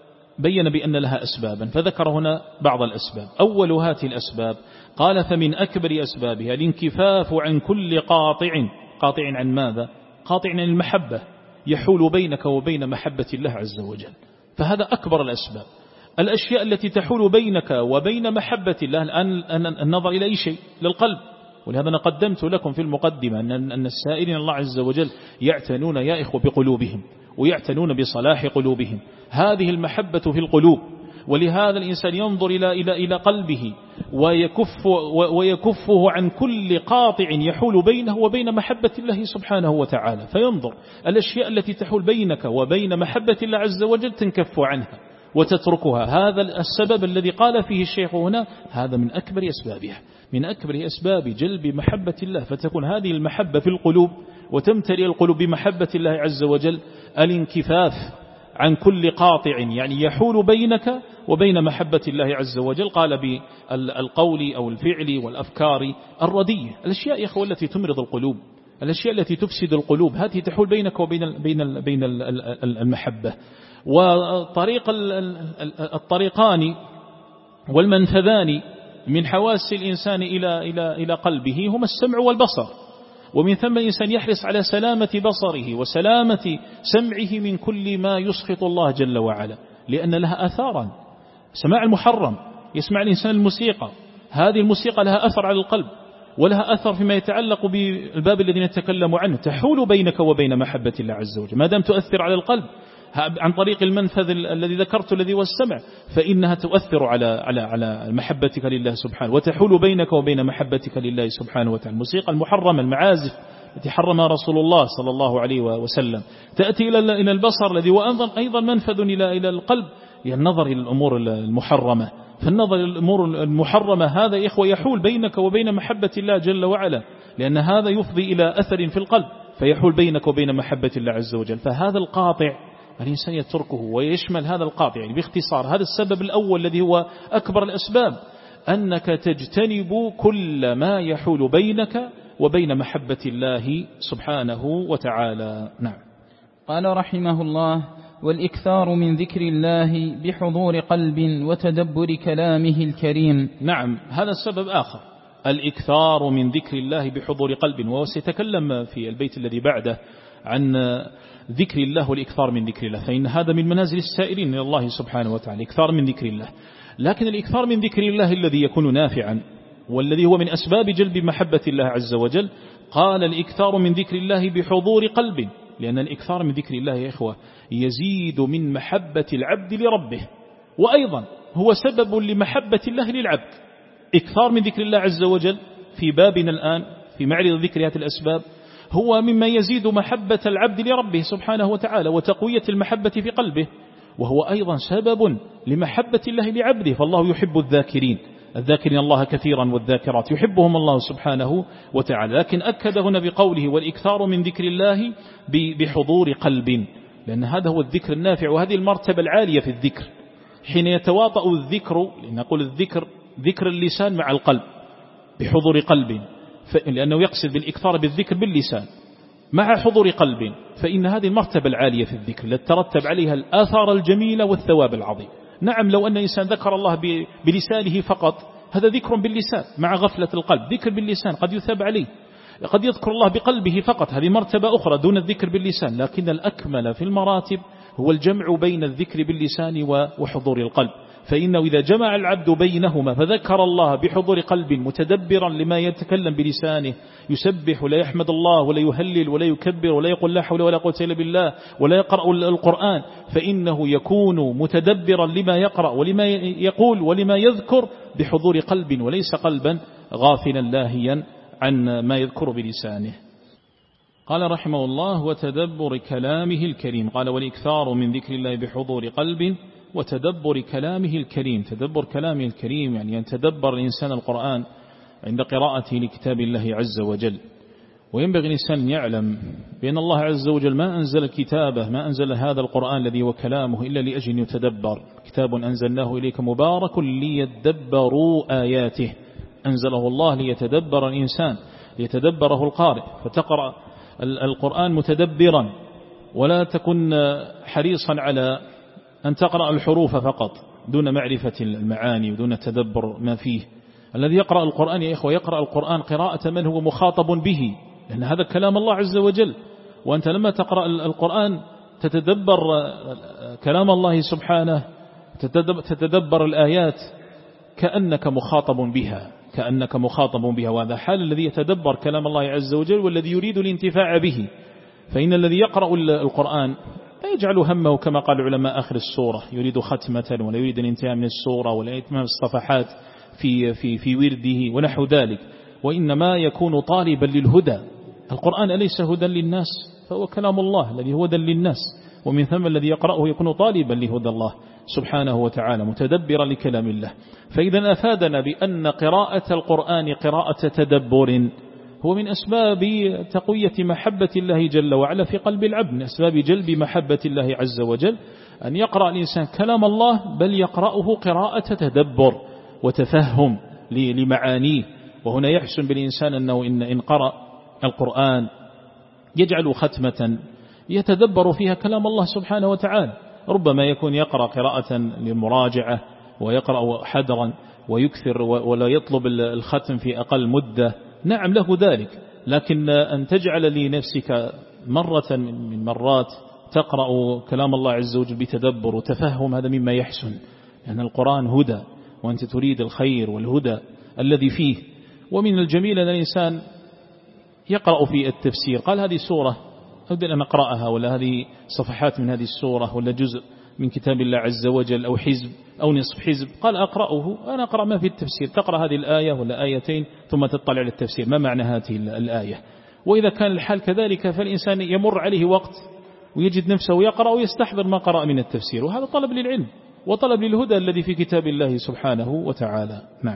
بين بأن لها أسبابا، فذكر هنا بعض الأسباب. أول هذه الأسباب قال: فمن أكبر أسبابها الانكفاف عن كل قاطع. قاطع عن ماذا؟ قاطع عن المحبة، يحول بينك وبين محبة الله عز وجل، فهذا أكبر الأسباب. الأشياء التي تحول بينك وبين محبة الله الآن النظر إلى أي شيء، للقلب، ولهذا أنا قدمت لكم في المقدمة أن السائلين الله عز وجل يعتنون يا إخوة بقلوبهم ويعتنون بصلاح قلوبهم. هذه المحبة في القلوب، ولهذا الإنسان ينظر إلى قلبه ويكفه عن كل قاطع يحول بينه وبين محبة الله سبحانه وتعالى، فينظر الأشياء التي تحول بينك وبين محبة الله عز وجل تنكف عنها وتتركها. هذا السبب الذي قال فيه الشيخ هنا، هذا من أكبر أسبابها، من أكبر أسباب جلب محبة الله، فتكون هذه المحبة في القلوب وتمتلئ القلوب بمحبة الله عز وجل. الانكفاف عن كل قاطع يعني يحول بينك وبين محبة الله عز وجل، قال بالقول أو الفعل والأفكار الردية. الأشياء يا أخوة التي تمرض القلوب، الأشياء التي تفسد القلوب، هذه تحول بينك وبين المحبة. الطريقان والمنفذان من حواس الإنسان إلى قلبه هما السمع والبصر، ومن ثم الإنسان يحرص على سلامة بصره وسلامة سمعه من كل ما يسخط الله جل وعلا، لأن لها أثارا. سماع المحرم، يسمع الإنسان الموسيقى، هذه الموسيقى لها أثر على القلب ولها أثر فيما يتعلق بالباب الذي نتكلم عنه، تحول بينك وبين محبة الله عز وجل ما دام تؤثر على القلب عن طريق المنفذ الذي ذكرت الذي هو السمع، فإنها تؤثر على محبتك لله سبحانه وتحول بينك وبين محبتك لله سبحانه وتعالى. الموسيقى المحرمة، المعازف التي حرمها رسول الله صلى الله عليه وسلم، تأتي إلى البصر الذي هو أيضا منفذ إلى القلب، يعني النظر إلى الأمور المحرمة. فالنظر إلى الأمور المحرمة هذا يا إخوة يحول بينك وبين محبة الله جل وعلا، لأن هذا يفضي إلى أثر في القلب فيحول بينك وبين محبة الله عز وجل. فهذا القاطع الإنسان يتركه، ويشمل هذا القاطع يعني باختصار هذا السبب الأول الذي هو أكبر الأسباب، أنك تجتنب كل ما يحول بينك وبين محبة الله سبحانه وتعالى. نعم. قال رحمه الله: والإكثار من ذكر الله بحضور قلب وتدبر كلامه الكريم. نعم، هذا السبب آخر، الإكثار من ذكر الله بحضور قلب، وسيتكلم في البيت الذي بعده عن ذكر الله والإكثار من ذكر الله، فإن هذا من منازل السائرين إلى الله سبحانه وتعالى، إكثار من ذكر الله. لكن الإكثار من ذكر الله الذي يكون نافعا والذي هو من أسباب جلب محبة الله عز وجل، قال الإكثار من ذكر الله بحضور قلب، لأن الإكثار من ذكر الله يا إخوة يزيد من محبة العبد لربه، وأيضا هو سبب لمحبة الله للعبد. إكثار من ذكر الله عز وجل في بابنا الآن في معرض ذكر هذه الأسباب هو مما يزيد محبة العبد لربه سبحانه وتعالى وتقوية المحبة في قلبه، وهو أيضا سبب لمحبة الله لعبده. فالله يحب الذاكرين الله كثيرا والذاكرات يحبهم الله سبحانه وتعالى. لكن أكد هنا بقوله والإكثار من ذكر الله بحضور قلب، لأن هذا هو الذكر النافع، وهذه المرتبة العالية في الذكر. حين يتواطأ الذكر، لنقول الذكر ذكر اللسان مع القلب بحضور قلب، لأنه يقصد بالإكثار بالذكر باللسان مع حضور قلب، فإن هذه المرتبة العالية في الذكر التي ترتب عليها الآثار الجميلة والثواب العظيم. نعم، لو أن إنسان ذكر الله بلسانه فقط، هذا ذكر باللسان مع غفلة القلب، ذكر باللسان قد يثاب عليه. قد يذكر الله بقلبه فقط، هذه مرتبة أخرى دون الذكر باللسان. لكن الأكمل في المراتب هو الجمع بين الذكر باللسان وحضور القلب، فإنه إذا جمع العبد بينهما فذكر الله بحضور قلب متدبرا لما يتكلم بلسانه، يسبح ولا يحمد الله ولا يهلل ولا يكبر ولا يقول لا حول ولا قوة إلا بالله ولا يقرأ القرآن، فإنه يكون متدبرا لما يقرأ ولما يقول ولما يذكر بحضور قلب، وليس قلبا غافلا لاهيا عن ما يذكر بلسانه. قال رحمه الله: وتدبر كلامه الكريم. قال: والإكثار من ذكر الله بحضور قلب وتدبر كلامه الكريم. تدبر كلامه الكريم يعني أن تدبر الإنسان القرآن عند قراءته لكتاب الله عز وجل. وينبغي الإنسان أن يعلم بأن الله عز وجل ما أنزل كتابه، ما أنزل هذا القرآن الذي هو كلامه إلا لأجل أن يتدبر. كتاب أنزلناه إليك مبارك ليدبروا آياته، أنزله الله ليتدبر الإنسان، ليتدبره القارئ. فتقرأ القرآن متدبرا، ولا تكن حريصا على أن تقرأ الحروف فقط دون معرفة المعاني ودون تدبر ما فيه. الذي يقرأ القرآن يا إخوة يقرأ القرآن قراءة من هو مخاطب به، لأن هذا كلام الله عز وجل. وأنت لما تقرأ القرآن تتدبر كلام الله سبحانه، تتدبر الآيات كأنك مخاطب بها، كأنك مخاطب بها. وهذا حال الذي يتدبر كلام الله عز وجل والذي يريد الانتفاع به. فإن الذي يقرأ القرآن لا يجعل همه كما قال العلماء آخر السورة، يريد ختمة ولا يريد الانتهاء من السورة ولا إتمام الصفحات في ورده ونحو ذلك، وإنما يكون طالبا للهدى. القرآن أليس هدى للناس؟ فهو كلام الله الذي هو هدى للناس، ومن ثم الذي يقرأه يكون طالبا لهدى الله سبحانه وتعالى متدبرا لكلام الله. فإذا أفادنا بأن قراءة القرآن قراءة تدبر هو من أسباب تقوية محبة الله جل وعلا في قلب العبد، من أسباب جلب محبة الله عز وجل أن يقرأ الإنسان كلام الله، بل يقرأه قراءة تدبر وتفهم لمعانيه. وهنا يحسن بالإنسان أنه إن قرأ القرآن يجعل ختمة يتدبر فيها كلام الله سبحانه وتعالى. ربما يكون يقرأ قراءة للمراجعة ويقرأ حدرا ويكثر ولا يطلب الختم في أقل مدة، نعم له ذلك، لكن أن تجعل لنفسك مرة من مرات تقرأ كلام الله عز وجل بتدبر وتفهم، هذا مما يحسن، لأن القرآن هدى وأنت تريد الخير والهدى الذي فيه. ومن الجميل أن الإنسان يقرأ في التفسير، قال هذه سورة أود أن أقرأها، ولا هذه صفحات من هذه السورة، ولا جزء من كتاب الله عز وجل، أو حزب أو نصف حزب، قال أقرأه، أنا أقرأ ما في التفسير، تقرأ هذه الآية ولا آيتين ثم تطلع على التفسير ما معنى هذه الآية. وإذا كان الحال كذلك فالإنسان يمر عليه وقت ويجد نفسه يقرأ ويستحضر ما قرأ من التفسير، وهذا طلب للعلم وطلب للهدى الذي في كتاب الله سبحانه وتعالى. نعم.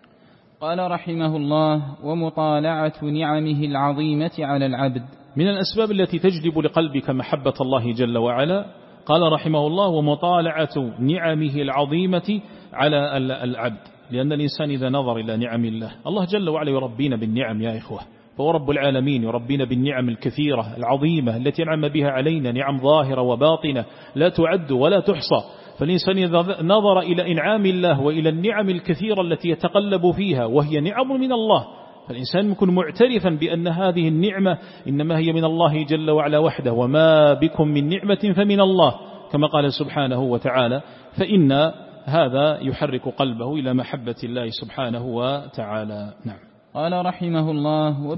قال رحمه الله: ومطالعة نعمه العظيمة على العبد. من الأسباب التي تجلب لقلبك محبة الله جل وعلا، قال رحمه الله: ومطالعة نعمه العظيمة على العبد. لأن الإنسان إذا نظر إلى نعم الله، الله جل وعلا يربينا بالنعم يا إخوة، فهو رب العالمين يربينا بالنعم الكثيرة العظيمة التي أنعم بها علينا، نعم ظاهرة وباطنة لا تعد ولا تحصى. فالإنسان إذا نظر إلى إنعام الله وإلى النعم الكثيرة التي يتقلب فيها وهي نعم من الله، فالإنسان يكون معترفا بأن هذه النعمة إنما هي من الله جل وعلا وحده، وما بكم من نعمة فمن الله، كما قال سبحانه وتعالى. فإن هذا يحرك قلبه إلى محبة الله سبحانه وتعالى. نعم. قال رحمه الله: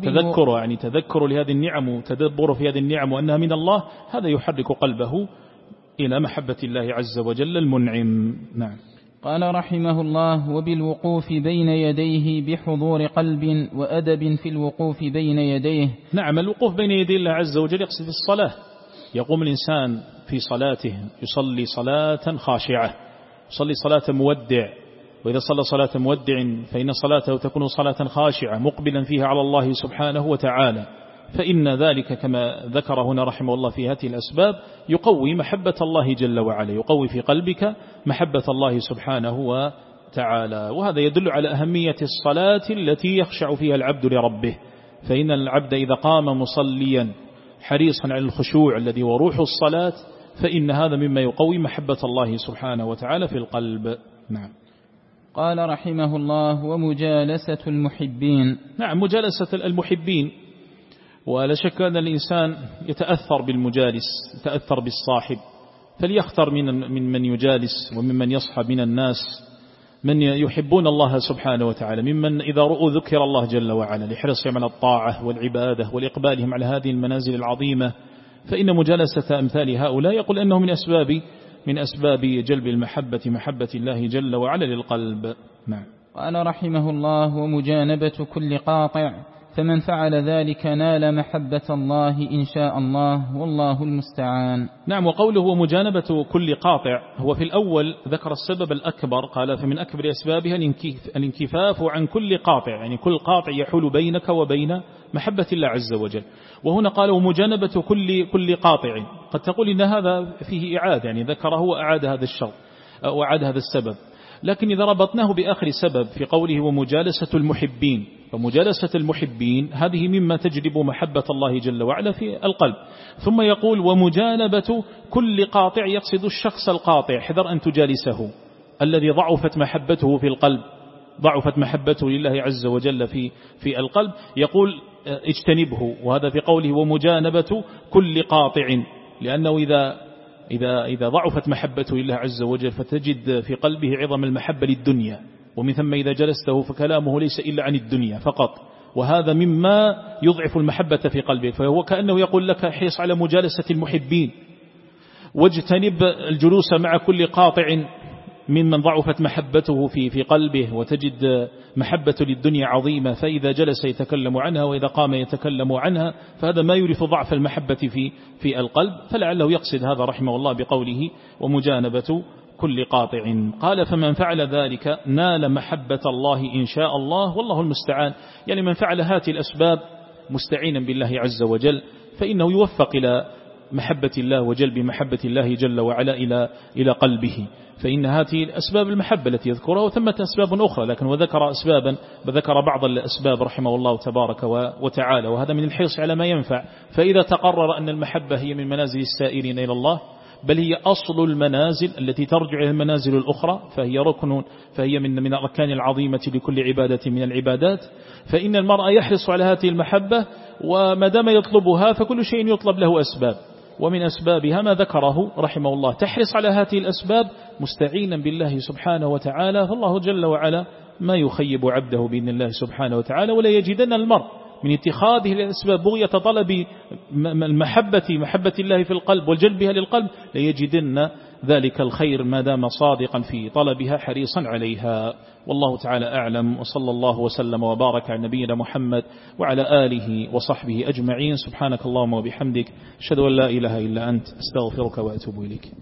تذكر لهذه النعم وتدبر في هذه النعم وأنها من الله، هذا يحرك قلبه إلى محبة الله عز وجل المنعم. نعم. قال رحمه الله: وبالوقوف بين يديه بحضور قلب وأدب في الوقوف بين يديه. نعم، الوقوف بين يدي الله عز وجل يقصد في الصلاة. يقوم الإنسان في صلاته يصلي صلاة خاشعة، يصلي صلاة مودع، وإذا صلى صلاة مودع فإن صلاته تكون صلاة خاشعة مقبلا فيها على الله سبحانه وتعالى. فإن ذلك كما ذكر هنا رحمه الله في هذه الأسباب يقوي محبة الله جل وعلا، يقوي في قلبك محبة الله سبحانه وتعالى. وهذا يدل على أهمية الصلاة التي يخشع فيها العبد لربه. فإن العبد إذا قام مصليا حريصا على الخشوع الذي وروح الصلاة، فإن هذا مما يقوي محبة الله سبحانه وتعالى في القلب. نعم. قال رحمه الله: ومجالسة المحبين. نعم، مجالسة المحبين، ولا شك أن الإنسان يتأثر بالمجالس، يتأثر بالصاحب، فليختر من يجالس وممن يصحب من الناس من يحبون الله سبحانه وتعالى، ممن إذا رؤوا ذكر الله جل وعلا لحرصهم على الطاعة والعبادة والإقبالهم على هذه المنازل العظيمة. فإن مجالسة أمثال هؤلاء يقول أنه من أسباب جلب المحبة، محبة الله جل وعلا للقلب. نعم. قال رحمه الله: ومجانبة كل قاطع، فمن فعل ذلك نال محبة الله إن شاء الله، والله المستعان. نعم. وقوله ومجانبة كل قاطع، هو في الأول ذكر السبب الأكبر، قال فمن أكبر أسبابها الانكفاف عن كل قاطع، يعني كل قاطع يحول بينك وبين محبة الله عز وجل. وهنا قال ومجانبة كل قاطع، قد تقول إن هذا فيه إعادة، يعني ذكره وأعاد هذا الشرط وأعاد هذا السبب، لكن إذا ربطناه بآخر سبب في قوله ومجالسة المحبين، فمجالسة المحبين هذه مما تجلب محبة الله جل وعلا في القلب. ثم يقول ومجانبة كل قاطع، يقصد الشخص القاطع، حذر أن تجالسه الذي ضعفت محبته في القلب، ضعفت محبته لله عز وجل في القلب، يقول اجتنبه. وهذا في قوله ومجانبة كل قاطع، لأنه إذا ضعفت محبته لله عز وجل فتجد في قلبه عظم المحبة للدنيا، ومن ثم إذا جلسته فكلامه ليس إلا عن الدنيا فقط، وهذا مما يضعف المحبة في قلبه. فهو كأنه يقول لك حرص على مجالسة المحبين، واجتنب الجلوس مع كل قاطع ممن ضعفت محبته في قلبه، وتجد محبة للدنيا عظيمة، فإذا جلس يتكلم عنها وإذا قام يتكلم عنها، فهذا ما يورث ضعف المحبة في القلب. فلعله يقصد هذا رحمه الله بقوله ومجانبة كل قاطع. قال فمن فعل ذلك نال محبة الله إن شاء الله والله المستعان. يعني من فعل هذه الأسباب مستعينا بالله عز وجل فإنه يوفق إلى محبة الله وجلب محبة الله جل وعلا إلى قلبه. فإن هذه الأسباب المحبة التي يذكرها، وثمة أسباب أخرى، لكن وذكر بعض الأسباب رحمه الله تبارك وتعالى، وهذا من الحرص على ما ينفع. فإذا تقرر أن المحبة هي من منازل السائرين إلى الله، بل هي أصل المنازل التي ترجع إلى المنازل الأخرى، فهي ركن، فهي من الأركان العظيمة لكل عبادة من العبادات، فإن المرء يحرص على هذه المحبة، وما دام يطلبها فكل شيء يطلب له أسباب، ومن أسبابها ما ذكره رحمه الله. تحرص على هذه الأسباب مستعينا بالله سبحانه وتعالى، فالله جل وعلا ما يخيب عبده بإذن الله سبحانه وتعالى. ولا يجدن المرء من اتخاذه الأسباب بغية طلب محبة الله في القلب وجلبها للقلب، ليجدن ذلك الخير ما دام صادقا في طلبها حريصا عليها. والله تعالى أعلم، وصلى الله وسلم وبارك على نبينا محمد وعلى آله وصحبه أجمعين. سبحانك اللهم وبحمدك، أشهد أن لا إله إلا أنت، أستغفرك وأتوب إليك.